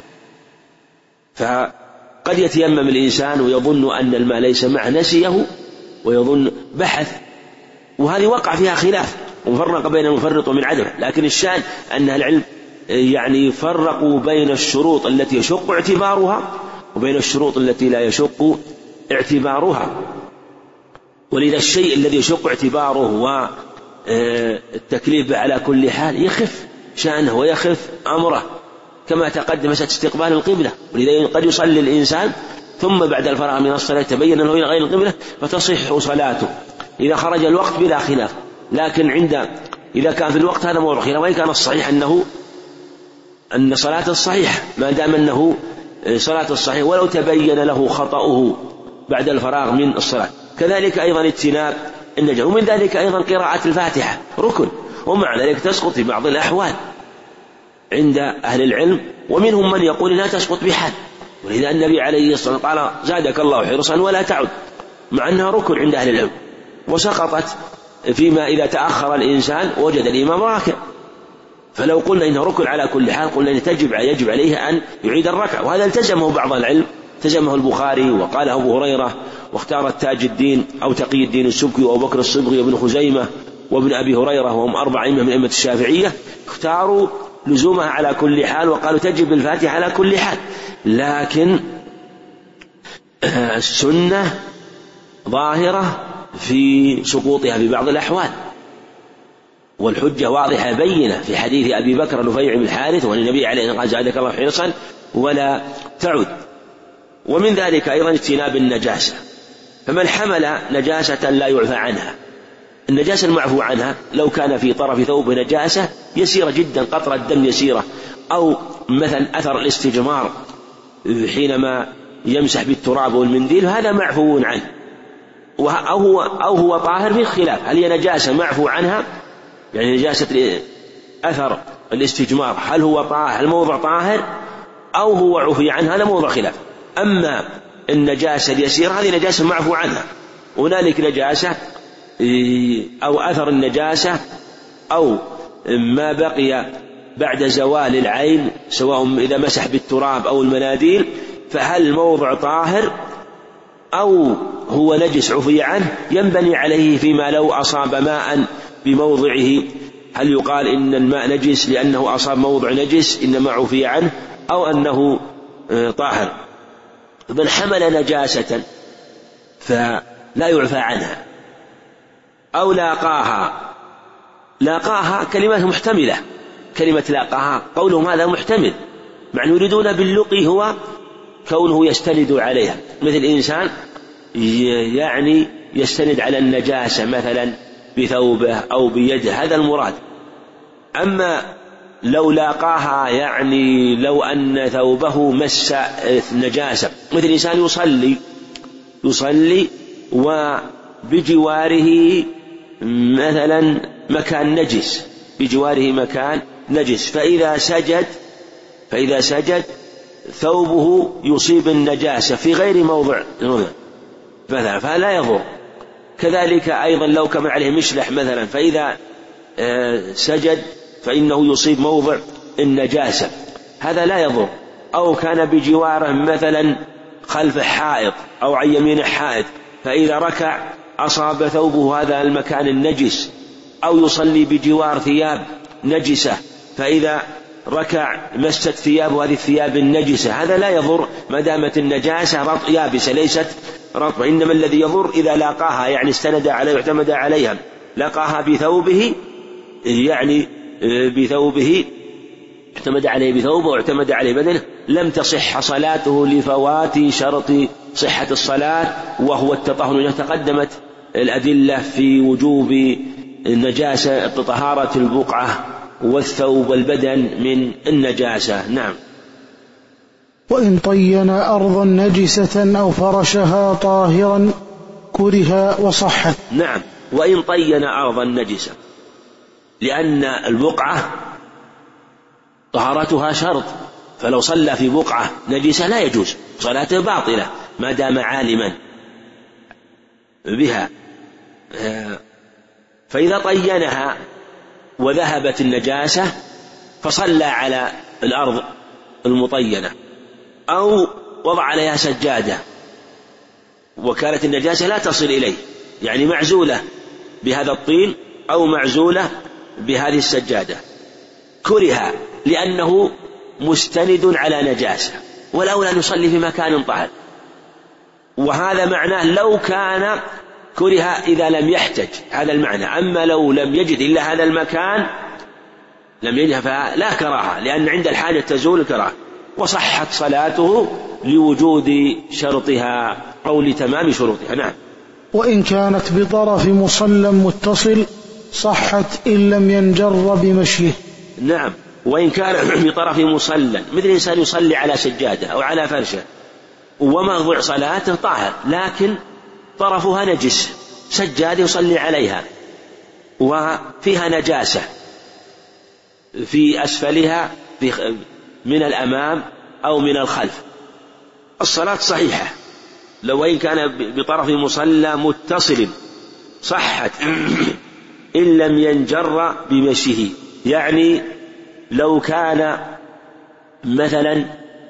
فقد يتيمم الإنسان ويظن أن الماء ليس معه، نسيه ويظن بحث، وهذه وقع فيها خلاف وفرق بين المفرط ومن عدمه، لكن الشأن أن العلم يعني يفرقوا بين الشروط التي يشق اعتبارها وبين الشروط التي لا يشق اعتبارها. ولذا الشيء الذي يشق اعتباره والتكليف على كل حال يخف شأنه ويخف أمره، كما تقدم مسألة استقبال القبلة. ولذا قد يصلي الإنسان ثم بعد الفراغ من الصلاة تبين أنه إلى غير القبلة فتصح صلاته إذا خرج الوقت بلا خلاف، لكن إذا كان في الوقت هذا موضوع خلاف، وإن كان الصحيح أن صلاة الصحيح ما دام أنه صلاة الصحيح ولو تبين له خطأه بعد الفراغ من الصلاة. كذلك أيضا اجتناب النجاسة، ومن ذلك أيضا قراءة الفاتحة ركن، ومع ذلك تسقط في بعض الأحوال عند أهل العلم، ومنهم من يقول لا تسقط بحال، ولذا النبي عليه الصلاة والسلام قال زادك الله حرصا ولا تعد، مع أنها ركن عند أهل العلم، وسقطت فيما إذا تأخر الإنسان وجد الإمام راكع. فلو قلنا إنه ركن على كل حال قلنا إن يجب عليه أن يعيد الركعة، وهذا التزمه بعض العلم، التزمه البخاري وقاله أبو هريرة، واختار التاج الدين أو تقي الدين السبكي وأبو بكر الصبغي وابن خزيمة وابن أبي هريرة، وهم 4 أئمة من أئمة الشافعية، اختاروا لزومها على كل حال وقالوا تجب الفاتحة على كل حال. لكن السنة ظاهرة في سقوطها في بعض الأحوال، والحجة واضحة بينة في حديث أبي بكر نفيع بن الحارث والنبي عليه الصلاة والسلام زادك الله حرصا ولا تعد. ومن ذلك أيضا اجتناب النجاسة، فمن حمل نجاسة لا يعفى عنها، النجاسة المعفو عنها لو كان في طرف ثوب نجاسة يسيرة جدا قطرة دم يسيرة، أو مثلا أثر الاستجمار حينما يمسح بالتراب والمنديل، هذا معفو عنه، أو هو طاهر في الخلاف، هل هي نجاسة معفو عنها يعني نجاسة أثر الاستجمار هل هو هل موضع طاهر أو هو عفي عنه، هذا موضع خلاف. أما النجاسة اليسيرة هذه نجاسة معفو عنها، هنالك نجاسة أو أثر النجاسة أو ما بقي بعد زوال العين سواء إذا مسح بالتراب أو المناديل، فهل موضع طاهر أو هو نجس عفي عنه، ينبني عليه فيما لو أصاب ماء بموضعه، هل يقال إن الماء نجس لأنه أصاب موضع نجس إنما عفي عنه، أو أنه طاهر. من حمل نجاسة فلا يعفى عنها، أو لاقاها كلمة محتملة، كلمة لاقاها قولهم هذا محتمل، مع أن يريدون باللقي هو كونه يستند عليها، مثل إنسان يعني يستند على النجاسة مثلا بثوبه أو بيده، هذا المراد. أما لو لاقاها يعني لو أن ثوبه مس نجاسة، مثل إنسان يصلي وبجواره مثلا مكان نجس، بجواره مكان نجس، فإذا سجد ثوبه يصيب النجاسة في غير موضع مثلا فلا يضر. كذلك أيضا لو كان عليه مشلح مثلا فإذا سجد فإنه يصيب موضع النجاسة، هذا لا يضر. أو كان بجواره مثلا خلف حائط أو عن يمين حائط فإذا ركع أصاب ثوبه هذا المكان النجس، أو يصلي بجوار ثياب نجسة فإذا ركع مست ثيابه هذه الثياب النجسة، هذا لا يضر ما دامت النجاسة يابسة ليست رطبة. إنما الذي يضر إذا لاقاها يعني استند عليها واعتمد عليها، لاقاها بثوبه يعني بثوبه اعتمد عليه بثوبه واعتمد عليه بدنه، لم تصح صلاته لفوات شرط صحة الصلاة وهو التطهر. تقدمت الأدلة في وجوب النجاسة طهارة البقعة والثوب والبدن من النجاسة. نعم. وإن طين أرضا نجسة أو فرشها طاهرا كره وصحت. نعم، وإن طين أرضا نجسة، لأن البقعة طهارتها شرط، فلو صلى في بقعة نجسة لا يجوز، صلاته باطلة ما دام عالما بها. فإذا طينها وذهبت النجاسة فصلى على الأرض المطينة، أو وضع عليها سجادة وكانت النجاسة لا تصل إليه، يعني معزولة بهذا الطين أو معزولة بهذه السجادة، كره لأنه مستند على نجاسة، والأولى أن يصلي في مكان طاهر. وهذا معناه لو كان كره إذا لم يحتج، هذا المعنى. أما لو لم يجد إلا هذا المكان لم يجد فلا كراهة، لأن عند الحاجة تزول الكراهة، وصحت صلاته لوجود شرطها أو لتمام شروطها. نعم. وإن كانت بطرف مصلى متصل صحت إن لم ينجر بمشيه. نعم، وإن كان بطرف مصلى، مثل إنسان يصلي على سجادة أو على فرشة وموضع صلاته طاهر لكن طرفها نجس، سجادة يصلي عليها وفيها نجاسة في أسفلها من الأمام أو من الخلف، الصلاة صحيحة. لو إن كان بطرف مصلى متصل صحت إن لم ينجر بمشيه، يعني لو كان مثلا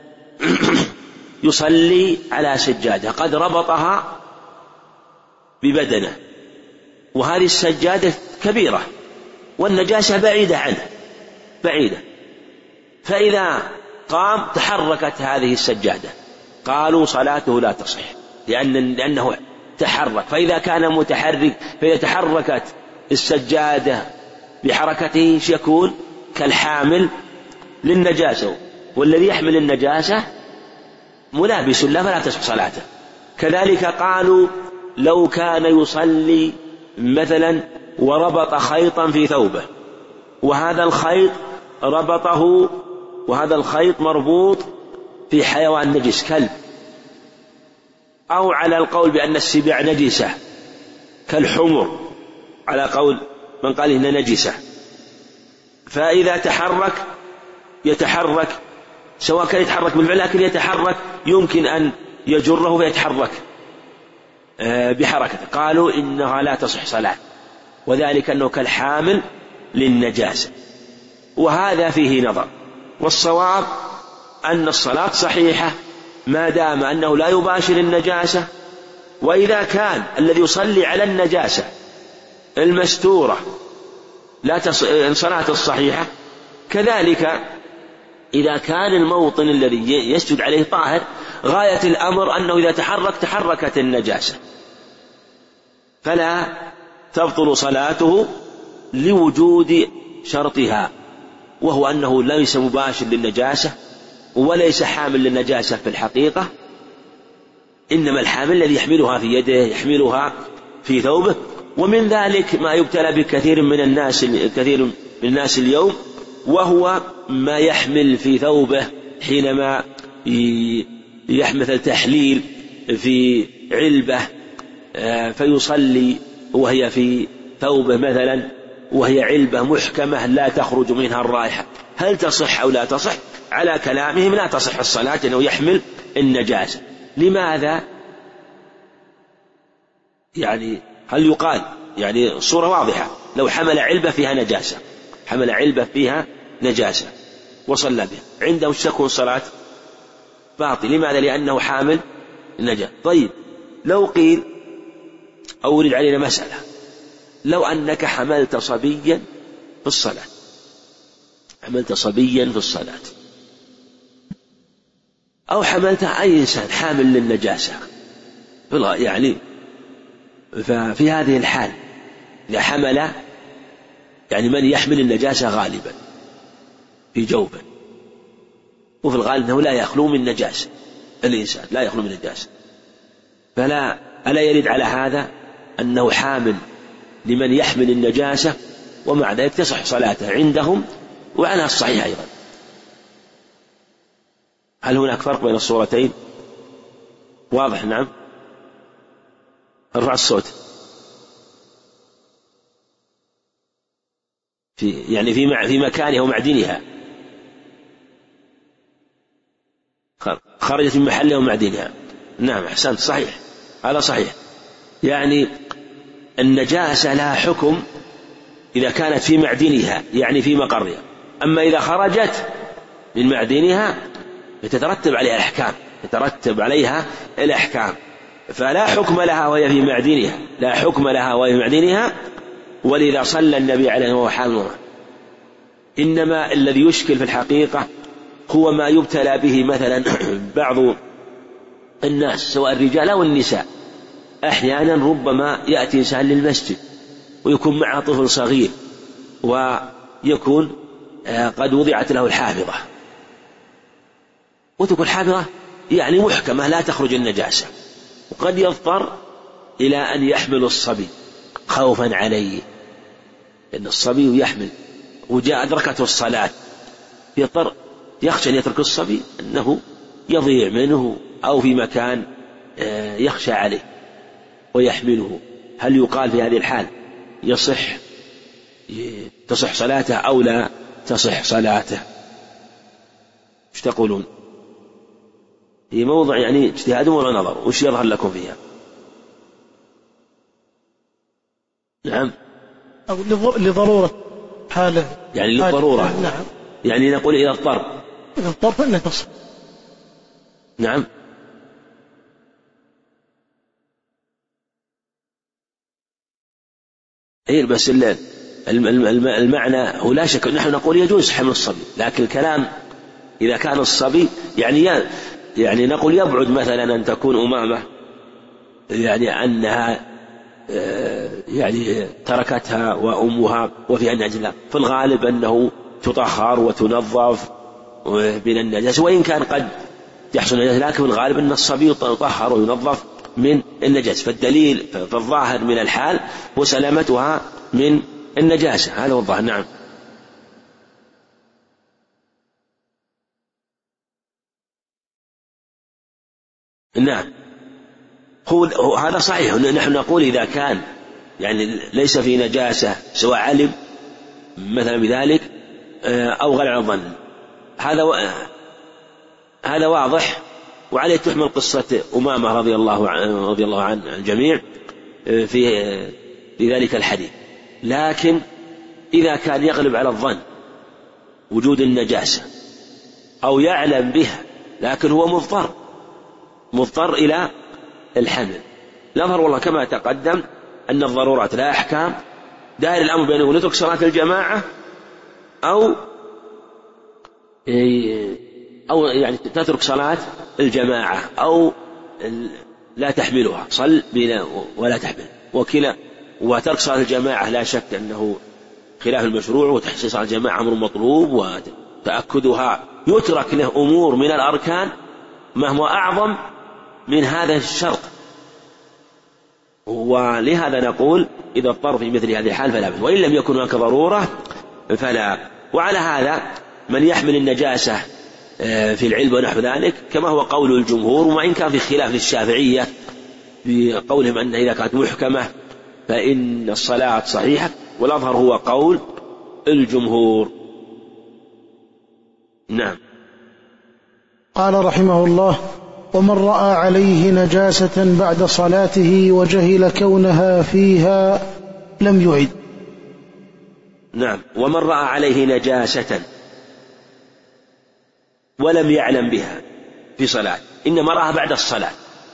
يصلي على سجادة قد ربطها ببدنه، وهذه السجادة كبيرة والنجاسة بعيدة عنه بعيدة، فإذا قام تحركت هذه السجادة قالوا صلاته لا تصح لأنه تحرك. فإذا كان متحرك فإذا تحركت السجادة بحركته يكون كالحامل للنجاسة، والذي يحمل النجاسة ملابس له فلا تصح صلاته. كذلك قالوا لو كان يصلي مثلا وربط خيطا في ثوبه وهذا الخيط ربطه وهذا الخيط مربوط في حيوان نجس كلب، أو على القول بأن السباع نجسة كالحمر على قول من قال إنها نجسة، فإذا تحرك يتحرك، سواء كان يتحرك بالفعل لكن يتحرك يمكن أن يجره فيتحرك بحركته، قالوا إنها لا تصح صلاة، وذلك أنه كالحامل للنجاسة، وهذا فيه نظر. والصواب أن الصلاة صحيحة ما دام أنه لا يباشر النجاسة. وإذا كان الذي يصلي على النجاسة المستورة صلاة الصحيحة، كذلك إذا كان الموطن الذي يسجد عليه طاهر، غاية الأمر أنه إذا تحركت النجاسة فلا تبطل صلاته لوجود شرطها، وهو أنه ليس مباشر للنجاسة وليس حامل للنجاسة في الحقيقة، إنما الحامل الذي يحملها في يده يحملها في ثوبه. ومن ذلك ما يبتلى بكثير من الناس اليوم، وهو ما يحمل في ثوبه حينما يحمل تحليل في علبة فيصلي وهي في ثوبه مثلا، وهي علبة محكمة لا تخرج منها الرائحة، هل تصح أو لا تصح؟ على كلامهم لا تصح الصلاة أنه يحمل النجاسة. لماذا؟ يعني هل يقال يعني صورة واضحة، لو حمل علبة فيها نجاسة وصلى بها، عنده تكون صلاة باطل. لماذا؟ لأنه حامل النجاسة. طيب لو قيل أورد علينا مسألة، لو أنك حملت صبيا في الصلاة، أو حملت أي إنسان حامل للنجاسة، يعني ففي هذه الحال إذا حمل، يعني من يحمل النجاسة غالبا في جوبه، وفي الغالب أنه لا يخلو من نجاسة، الإنسان لا يخلو من نجاسة، ألا يرد على هذا أنه حامل لمن يحمل النجاسة، ومع ذلك تصح صلاته عندهم وعنها الصحيح أيضا. هل هناك فرق بين الصورتين؟ واضح؟ نعم. ارفع الصوت. في مكانها ومعدنها، خرجت من محلها ومعدنها. نعم أحسنت، صحيح، هذا صحيح. يعني النجاسة لها حكم إذا كانت في معدنها، يعني في مقرها، أما إذا خرجت من معدنها يترتب عليها الأحكام، فلا حكم لها وهي في معدنها، ولذا صلى النبي عليه وهو حاملها. إنما الذي يشكل في الحقيقة هو ما يبتلى به مثلا بعض الناس سواء الرجال أو النساء، أحيانا ربما يأتي إنسان للمسجد ويكون معه طفل صغير، ويكون قد وضعت له الحافظة، وتكون الحافظة يعني محكمة لا تخرج النجاسة، وقد يضطر إلى أن يحمل الصبي خوفا عليه، لأن الصبي يحمل وجاء أدركته الصلاة، يخشى أن يترك الصبي أنه يضيع منه أو في مكان يخشى عليه ويحمله. هل يقال في هذه الحال تصح صلاته أو لا تصح صلاته؟ ايش تقولون؟ هي موضع يعني اجتهاد ولا نظر، وش يظهر لكم فيها؟ نعم. أو لضرورة حاله، يعني للضرورة. نعم. يعني نقول إذا اضطر فإنه تصح. نعم. بس المعنى هو لا شك نحن نقول يجوز حمل الصبي، لكن الكلام إذا كان الصبي يعني نقول يبعد مثلا أن تكون أمامة، يعني أنها يعني تركتها وأمها وفي أن أجلها، في الغالب أنه تطهر وتنظف من النجاسة، وإن كان قد يحصل النجاسة، لكن في الغالب أن الصبي يطهر وينظف من النجاسة، فالدليل في الظاهر من الحال هو سلامتها من النجاسة، هذا هو الظاهر. نعم. نعم هو هذا صحيح. نحن نقول إذا كان يعني ليس في نجاسة سواء علم مثلا بذلك أو غلب على الظن. هذا واضح، وعليه تحمل قصة أمامة رضي الله عن الجميع في ذلك الحديث. لكن إذا كان يغلب على الظن وجود النجاسة أو يعلم بها لكن هو مضطر إلى الحمل، نظر والله كما تقدم أن الضرورات لا أحكام، دائر الأمر بأنه نترك صلاة الجماعة أو يعني تترك صلاة الجماعة أو لا تحملها، صل بلا ولا تحمل وكلا. وترك صلاة الجماعة لا شك أنه خلاف المشروع، وتحصيل صلاة الجماعة أمر مطلوب، وتأكدها يترك له أمور من الأركان ما هو أعظم من هذا الشرط. ولهذا نقول إذا اضطر في مثل هذه الحال فلا بأس، وإن لم يكن هناك ضرورة فلا. وعلى هذا من يحمل النجاسة في العلم ونحو ذلك كما هو قول الجمهور، وإن كان في خلاف للشافعية بقولهم أن إذا كانت محكمة فإن الصلاة صحيحة، والأظهر هو قول الجمهور. نعم. قال رحمه الله: ومن رأى عليه نجاسة بعد صلاته وجهل كونها فيها لم يعد. نعم. ومن رأى عليه نجاسة ولم يعلم بها في صلاة، إنما رأى بعد الصلاة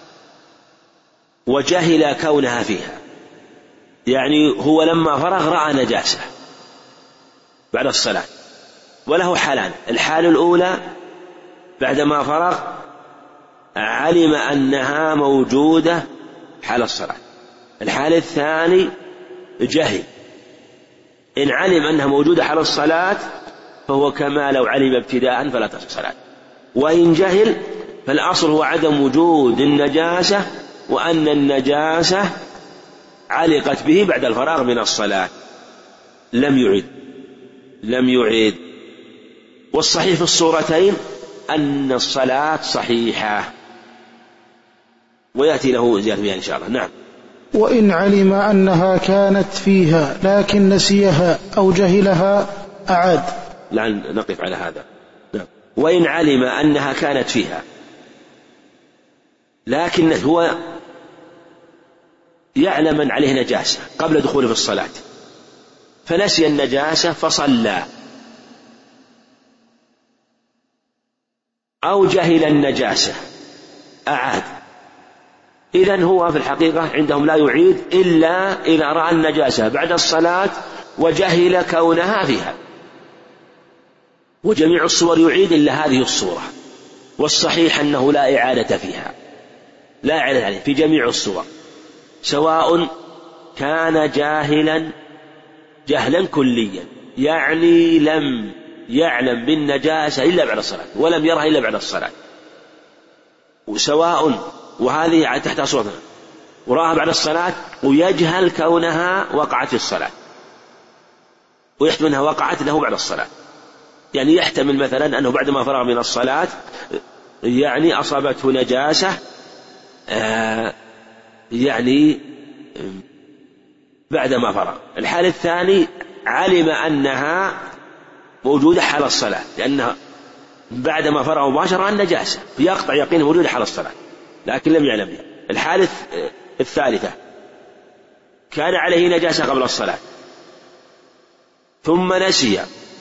وجهل كونها فيها، يعني هو لما فرغ رأى نجاسة بعد الصلاة، وله حالان: الحال الأولى بعدما فرغ علم أنها موجودة حال الصلاة، الحال الثاني جهل. إن علم أنها موجودة حال الصلاة فهو كما لو علم ابتداء فلا تصح صلاة، وإن جهل فالأصل هو عدم وجود النجاسة، وأن النجاسة علقت به بعد الفراغ من الصلاة، لم يعيد. والصحيح في الصورتين أن الصلاة صحيحة، ويأتي له زيادة بها إن شاء الله. نعم. وإن علم أنها كانت فيها لكن نسيها أو جهلها أعاد. لعل نقف على هذا. نعم. وإن علم أنها كانت فيها لكن هو يعلم أن عليه نجاسة قبل دخوله في الصلاة فنسي النجاسة فصلى، أو جهل النجاسة أعاد. إذن هو في الحقيقة عندهم لا يعيد إلا إذا رأى النجاسة بعد الصلاة وجهل كونها فيها، وجميع الصور يعيد إلا هذه الصورة. والصحيح أنه لا إعادة فيها، لا إعادة عليه في جميع الصور، سواء كان جهلا كليا، يعني لم يعلم بالنجاسة إلا بعد الصلاة ولم يرها إلا بعد الصلاة، وسواء وهذه تحت صورة ورآها بعد الصلاة ويجهل كونها وقعت في الصلاة، ويحتمل أنها وقعت له بعد الصلاة، يعني يحتمل مثلا أنه بعدما فرغ من الصلاة يعني أصابته نجاسة يعني بعدما فرغ. الحال الثاني علم أنها موجودة حال الصلاة، لأنها بعدما فرغ مباشرة النجاسة يقطع يقين موجودة حال الصلاة لكن لم يعلم بها. الحالة الثالثة كان عليه نجاسة قبل الصلاة ثم نسي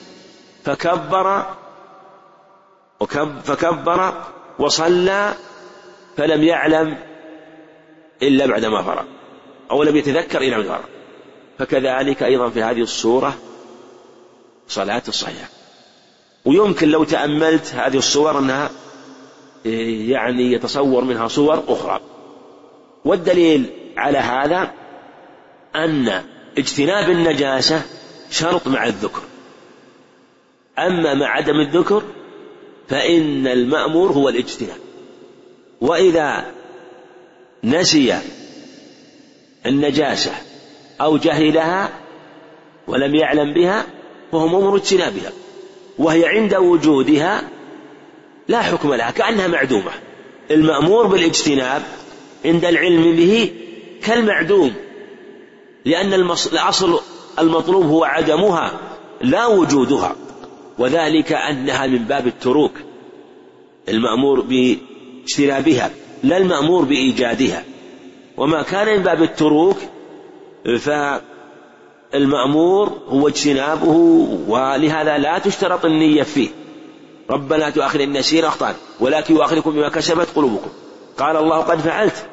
فكبر وصلى فلم يعلم إلا بعدما فرغ، أو لم يتذكر إلا بعدما فرغ، فكذلك أيضا في هذه الصورة صلاة الصحيحة. ويمكن لو تأملت هذه الصور أنها يعني يتصور منها صور أخرى، والدليل على هذا أن اجتناب النجاسة شرط مع الذكر، أما مع عدم الذكر فإن المأمور هو الاجتناب. وإذا نسي النجاسة أو جهلها ولم يعلم بها فهو مأمور اجتنابها، وهي عند وجودها لا حكم لها كأنها معدومة. المأمور بالاجتناب عند العلم به كالمعدوم، لأن الأصل المطلوب هو عدمها لا وجودها، وذلك أنها من باب التروك، المأمور باجتنابها لا المأمور بإيجادها، وما كان من باب التروك فالمأمور هو اجتنابه، ولهذا لا تشترط النية فيه. ربنا لا تؤاخذنا إن نسينا أخطأنا ولكن يؤاخذكم بما كسبت قلوبكم، قال الله قد فعلت.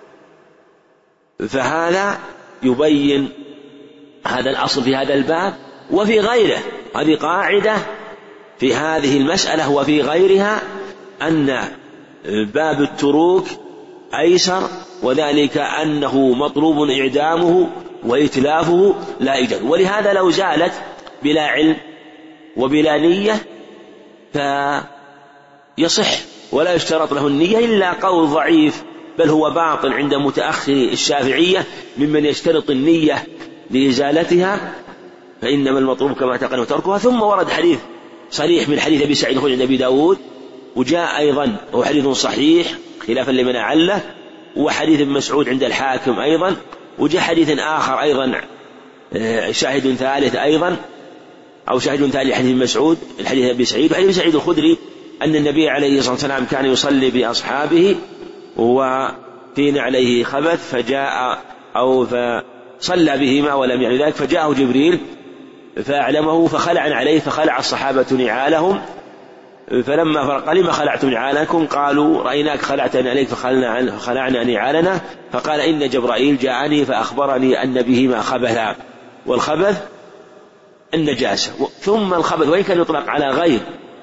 فهذا يبين هذا الأصل في هذا الباب وفي غيره. هذه قاعدة في هذه المسألة وفي غيرها، أن باب التروك أيسر، وذلك أنه مطلوب إعدامه وإتلافه لا إيجاد. ولهذا لو زالت بلا علم وبلا نية فيصح ولا يشترط له النية، إلا قول ضعيف بل هو باطل عند متأخر الشافعية ممن يشترط النية لإزالتها، فإنما المطلوب كما تقدم تركها. ثم ورد حديث صريح من حديث أبي سعيد الخدري عند أبي داود، وجاء أيضا هو حديث صحيح خلافا لمن أعله، وحديث ابن مسعود عند الحاكم أيضا، وجاء حديث آخر أيضا شاهد ثالث أيضا أو شاهد ثالث حديث مسعود الحديث أبي سعيد وحديث سعيد الخدري أن النبي عليه الصلاة والسلام كان يصلي بأصحابه وفي نعليه خبث فجاء أو فصلى بهما ولم يعني ذلك، فجاءه جبريل فأعلمه فخلع عليه، فخلع الصحابة نعالهم، فلما فرق لما خلعتم نعالكم قالوا رأيناك خلعتنا عليك فخلعنا نعالنا، فقال إن جبرائيل جاءني فأخبرني أن بهما خبثا، والخبث النجاسة. ثم الخبث وإن كان يطلق على غير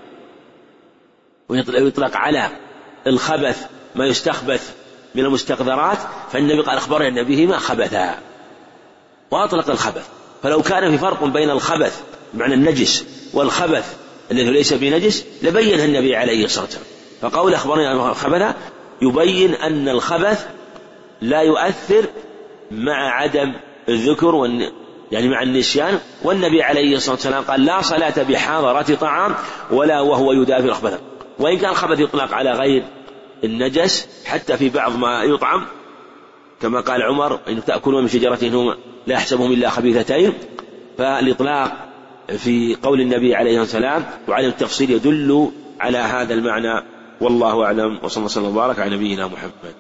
ويطلق على الخبث ما يستخبث من المستقذرات، فالنبي قال أخبرني أن بهما خبثا وأطلق الخبث. فلو كان في فرق بين الخبث بمعنى النجس والخبث الذي ليس بنجس لبين النبي عليه الصلاة والسلام، فقول أخبرني أن خبثا يبين أن الخبث لا يؤثر مع عدم الذكر يعني مع النسيان. والنبي عليه الصلاة والسلام قال لا صلاة بحاضرة طعام ولا وهو يدافع الخبث. وإن كان الخبث يطلق على غير النجس حتى في بعض ما يطعم، كما قال عمر إن تأكلون من شجرة لا يحسبهم إلا خبيثتين، فالإطلاق في قول النبي عليه الصلاة والسلام وعلى التفصيل يدل على هذا المعنى، والله أعلم، وصلى الله وسلم وبارك على نبينا محمد.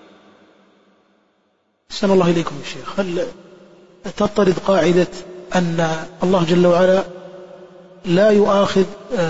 أحسن الله إليكم يا شيخ. هل تضطرد قاعدة أن الله جل وعلا لا يؤاخذ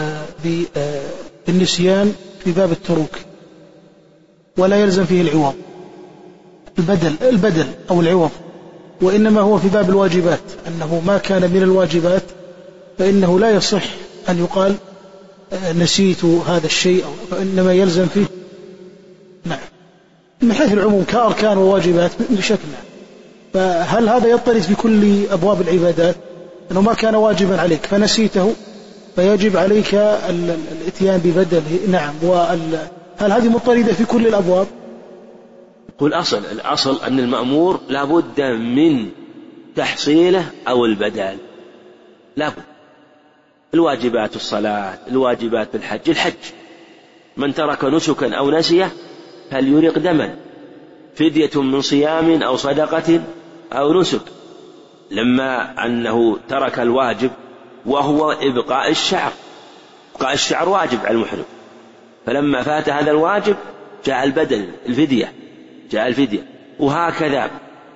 بالنسيان في باب التروك ولا يلزم فيه العوض البدل أو العوض، وإنما هو في باب الواجبات، أنه ما كان من الواجبات فإنه لا يصح أن يقال نسيت هذا الشيء، فإنما يلزم فيه نعم من حيث العموم كأركان وواجبات بشكل. فهل هذا يضطرد في كل أبواب العبادات أنه ما كان واجبا عليك فنسيته فيجب عليك الاتيان ببدله؟ نعم. هل هذه مضطردة في كل الأبواب؟ قل الأصل أن المأمور لابد من تحصيله أو البدل، لابد. الواجبات الصلاة، الواجبات الحج من ترك نسكا أو نسيه فليرق دما، فدية من صيام أو صدقة أو نسك، لما أنه ترك الواجب وهو إبقاء الشعر. إبقاء الشعر واجب على المحرم، فلما فات هذا الواجب جاء البدل جاء الفدية. وهكذا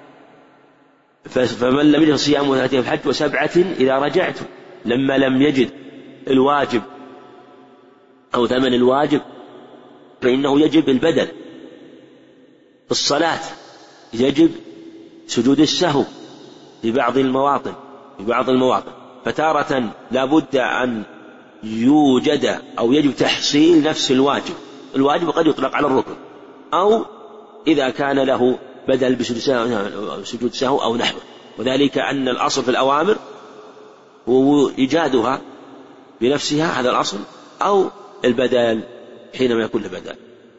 فمن لم يجد صيام 30 في الحج وسبعة إذا رجعتم، لما لم يجد الواجب أو ثمن الواجب فإنه يجب البدل. الصلاة يجب سجود السهو في بعض المواطن فتارة لا بد أن يوجد أو يجب تحصيل نفس الواجب قد يطلق على الركن، أو إذا كان له بدل بسجود سهو أو نحوه. وذلك أن الأصل في الأوامر هو إيجادها بنفسها، هذا الأصل، أو البدل حينما يكون البدل.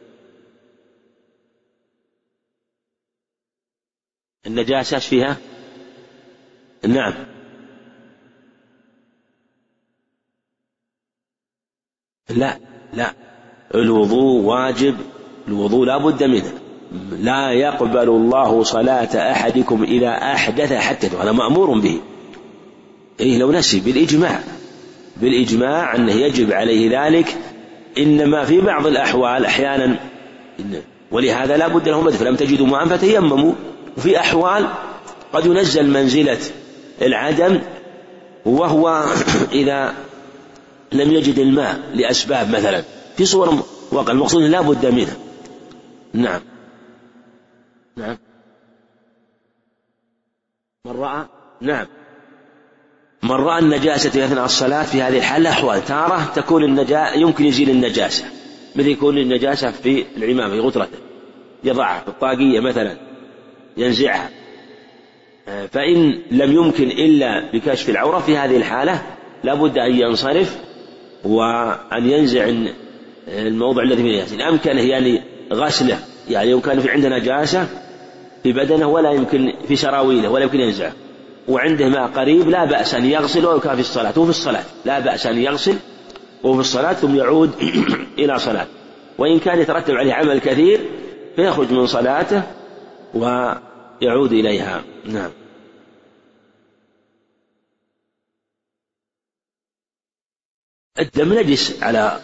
النجاسة فيها نعم لا الوضوء واجب، الوضوء لا بد منه. لا يقبل الله صلاة أحدكم إذا أحدث حتى، هذا مأمور به لو نسي بالإجماع، بالإجماع أنه يجب عليه ذلك، إنما في بعض الأحوال أحيانا، ولهذا لا بد لهم فلم تجدوا ماء فتيمموا، وفي أحوال قد ينزل منزلة العدم، وهو إذا لم يجد الماء لأسباب مثلا في صور واقع المقصود لا بد منها. نعم. نعم. من رأى النجاسة في أثناء الصلاة في هذه الحالة أحوال، تارة تكون النجاسة يمكن يزيل النجاسة، مثل يكون النجاسة في العمامة في غترته يضعها في الطاقية مثلا ينزعها، فإن لم يمكن إلا بكشف العورة في هذه الحالة لا بد أن ينصرف وأن ينزع الموضع الذي فيه النجاسة. إن أمكنه يعني غسله، يعني يوم كان في عنده نجاسة في بدنه ولا يمكن في سراويله ولا يمكن ينزعه، وعنده ماء قريب لا بأس أن يغسل وهو كان في الصلاة، وفي الصلاة لا بأس أن يغسل وفي الصلاة ثم يعود إلى صلاة، وإن كان يترتب عليه عمل كثير فيخرج من صلاته ويعود إليها. نعم. الدم نجس على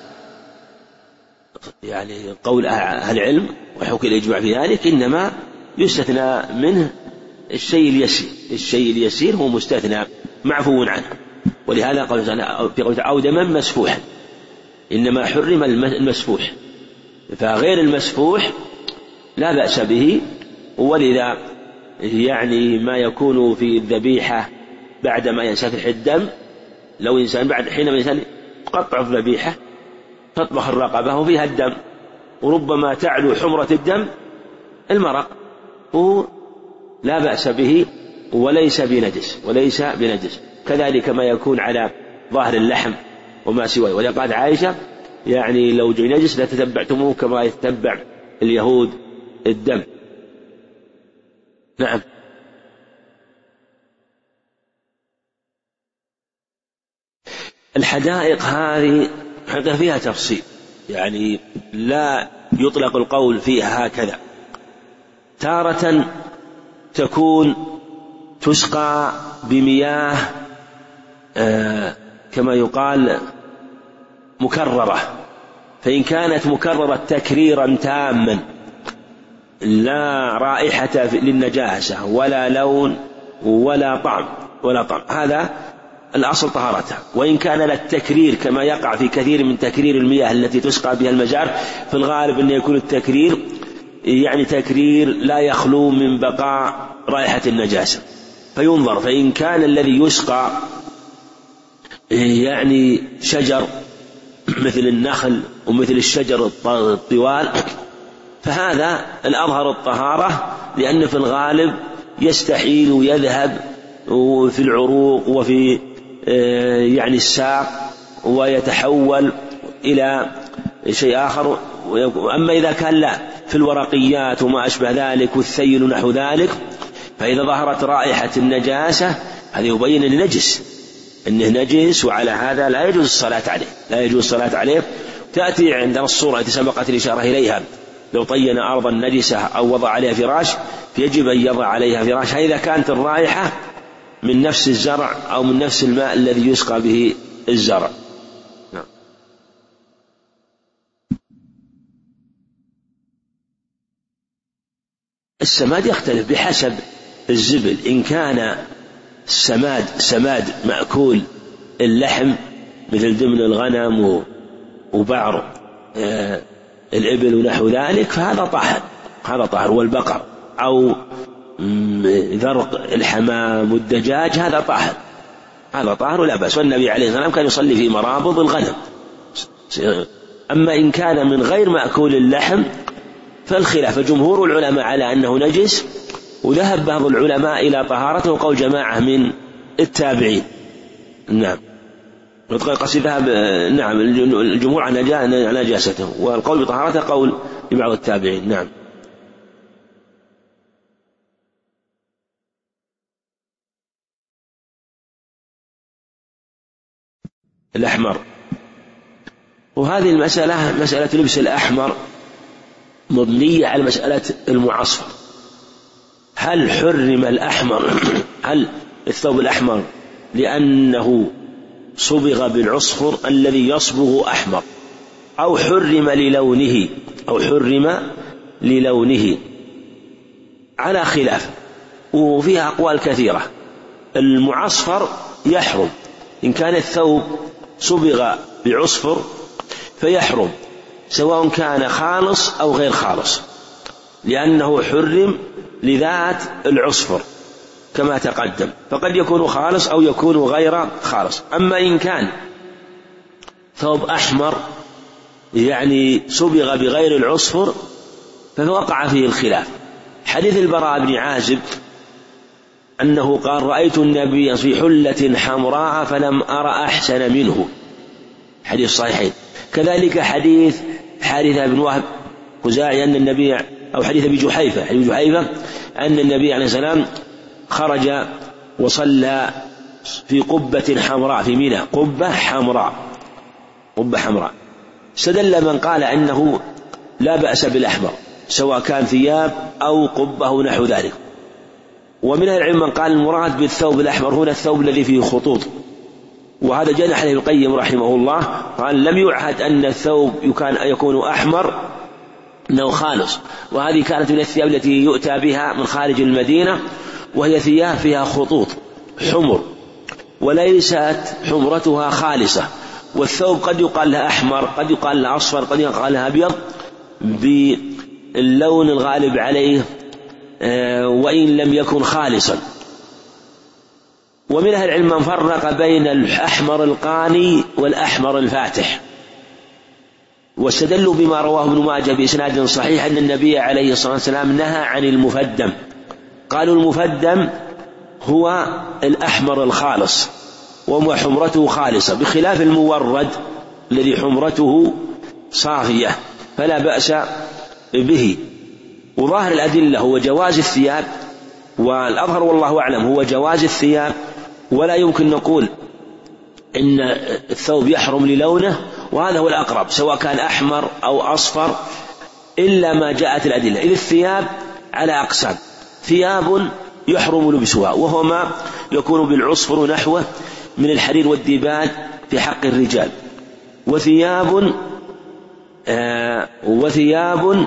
يعني قول أهل العلم وحكي الإجماع في ذلك، إنما يستثنى منه الشيء اليسير، الشيء اليسير هو مستثنى معفو عنه، ولهذا قال في قوله أو دما مسفوحا، إنما حرم المسفوح، فغير المسفوح لا بأس به. ولذا يعني ما يكون في الذبيحة بعدما ينسفح الدم، لو إنسان حينما إنسان تقطع الذبيحة تطبخ الرقبة وفيها الدم، وربما تعلو حمرة الدم المرق، وهو لا بأس به وليس بنجس. كذلك ما يكون على ظاهر اللحم وما سواه، ولقد عائشة يعني لو جاء نجس لتتبعتموه كما يتبع اليهود الدم. نعم. الحدائق هذه فيها تفصيل، يعني لا يطلق القول فيها هكذا، تارة تكون تسقى بمياه كما يقال مكررة، فإن كانت مكررة تكريرا تاما لا رائحة للنجاسة ولا لون ولا طعم هذا الأصل طهارتها. وإن كان للتكرير كما يقع في كثير من تكرير المياه التي تسقى بها المجار، في الغالب أن يكون التكرير يعني تكرير لا يخلو من بقاء رائحة النجاسة، فينظر، فإن كان الذي يسقى يعني شجر مثل النخل ومثل الشجر الطوال فهذا الأظهر الطهارة، لأن في الغالب يستحيل ويذهب في العروق وفي يعني الساق ويتحول إلى شيء آخر. أما إذا كان لا في الورقيات وما أشبه ذلك والثيل نحو ذلك، فإذا ظهرت رائحة النجاسة هذا يبين أنه نجس، وعلى هذا لا يجوز الصلاة عليه. تأتي عندنا الصورة التي سبقت الإشارة إليها، لو طين أرضا نجسة أو وضع عليها فراش فيجب أن يضع عليها فراش، إذا كانت الرائحة من نفس الزرع أو من نفس الماء الذي يسقى به الزرع. نعم. السماد يختلف بحسب الزبل، إن كان سماد مأكول اللحم مثل دمن الغنم وبعر الإبل ونحو ذلك فهذا طاهر، والبقر أو ذرق الحمام والدجاج هذا طاهر ولا بأس، والنبي عليه الصلاة والسلام كان يصلي في مرابض الغنم. أما إن كان من غير مأكول اللحم فالخلاف، جمهور العلماء على أنه نجس، وذهب بعض العلماء إلى طهارته وقول جماعة من التابعين. نعم. قصد ذهب نعم الجمهور عن نجاسته، والقول بطهارته قول لبعض التابعين. نعم. الأحمر، وهذه المسألة مسألة لبس الأحمر مبنية على مسألة المعصفر. هل حرم الأحمر، هل الثوب الأحمر لأنه صبغ بالعصفر الذي يصبغ أحمر أو حرم للونه على خلاف، وفيها أقوال كثيرة. المعصفر يحرم إن كان الثوب صبغ بعصفر فيحرم سواء كان خالص أو غير خالص، لأنه حرم لذات العصفر كما تقدم، فقد يكون خالص أو يكون غير خالص. أما إن كان ثوب أحمر يعني صبغ بغير العصفر فوقع فيه الخلاف. حديث البراء بن عازب أنه قال: رأيت النبي في حلة حمراء فلم أرى أحسن منه، حديث صحيحين. كذلك حديث حارثة بن وهب خزاعي أن النبي، أو حديث أبي جحيفة أن النبي عليه السلام خرج وصلى في قبة حمراء في منى، قبة حمراء. استدل من قال أنه لا بأس بالأحمر سواء كان ثياب أو قبة أو نحو ذلك. ومن العلم من قال المراد بالثوب الأحمر هنا الثوب الذي فيه خطوط، وهذا جنح عليه القيم رحمه الله، قال: لم يعهد أن الثوب يكون أحمر أنه خالص، وهذه كانت من الثياب التي يؤتى بها من خارج المدينة، وهي ثياب فيها خطوط حمر وليست حمرتها خالصة. والثوب قد يقال لها أحمر، قد يقال لها أصفر، قد يقال لها أبيض باللون الغالب عليه وإن لم يكن خالصا. ومن أهل العلم من فرق بين الأحمر القاني والأحمر الفاتح، واستدلوا بما رواه ابن ماجه بإسناد صحيح أن النبي عليه الصلاة والسلام نهى عن المفدم. قالوا المفدم هو الأحمر الخالص وحمرته خالصة، بخلاف المورد الذي حمرته صافية فلا بأس به. وظاهر الأدلة هو جواز الثياب، والأظهر والله أعلم هو جواز الثياب، ولا يمكن نقول إن الثوب يحرم للونه، وهذا هو الأقرب سواء كان أحمر أو أصفر، إلا ما جاءت الأدلة. إذ الثياب على أقسام: ثياب يحرم لبسها وهو ما يكون بالعصفر نحوه من الحرير والديباج في حق الرجال، وثياب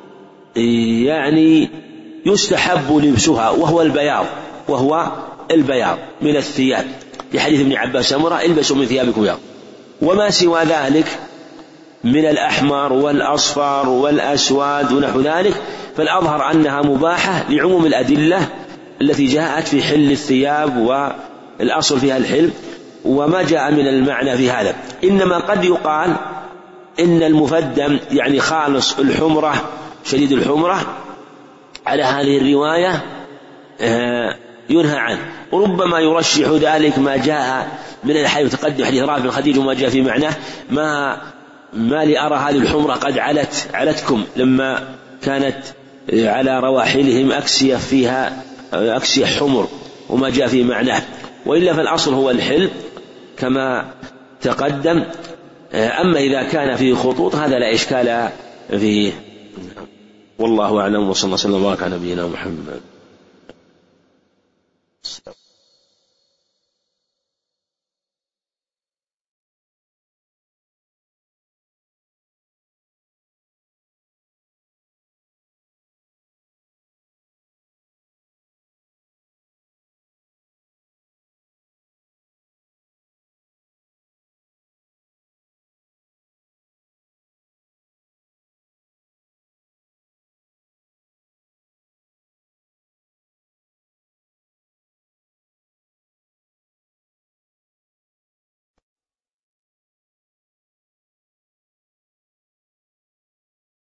يعني يستحب لبسها وهو البياض من الثياب، في حديث ابن عباس سمرة: البسوا من ثيابكم بياض. وما سوى ذلك من الأحمر والأصفر والأسود ونحو ذلك فالأظهر أنها مباحة لعموم الأدلة التي جاءت في حل الثياب، والأصل فيها الحل، وما جاء من المعنى في هذا. إنما قد يقال إن المفدم يعني خالص الحمرة شديد الحمرة، على هذه الرواية ينهى عنه، وربما يرشح ذلك ما جاء من الحديث تقدم حديث رافع بن خديج وما جاء في معناه: ما لي أرى هذه الحمرة قد علتكم، لما كانت على رواحلهم أكسية فيها أكسية حمر، وما جاء في معناه. وإلا فالأصل هو الحل كما تقدم. أما إذا كان فيه خطوط هذا لا إشكال فيه. والله أعلم، وصلى الله وسلم وبارك على نبينا محمد.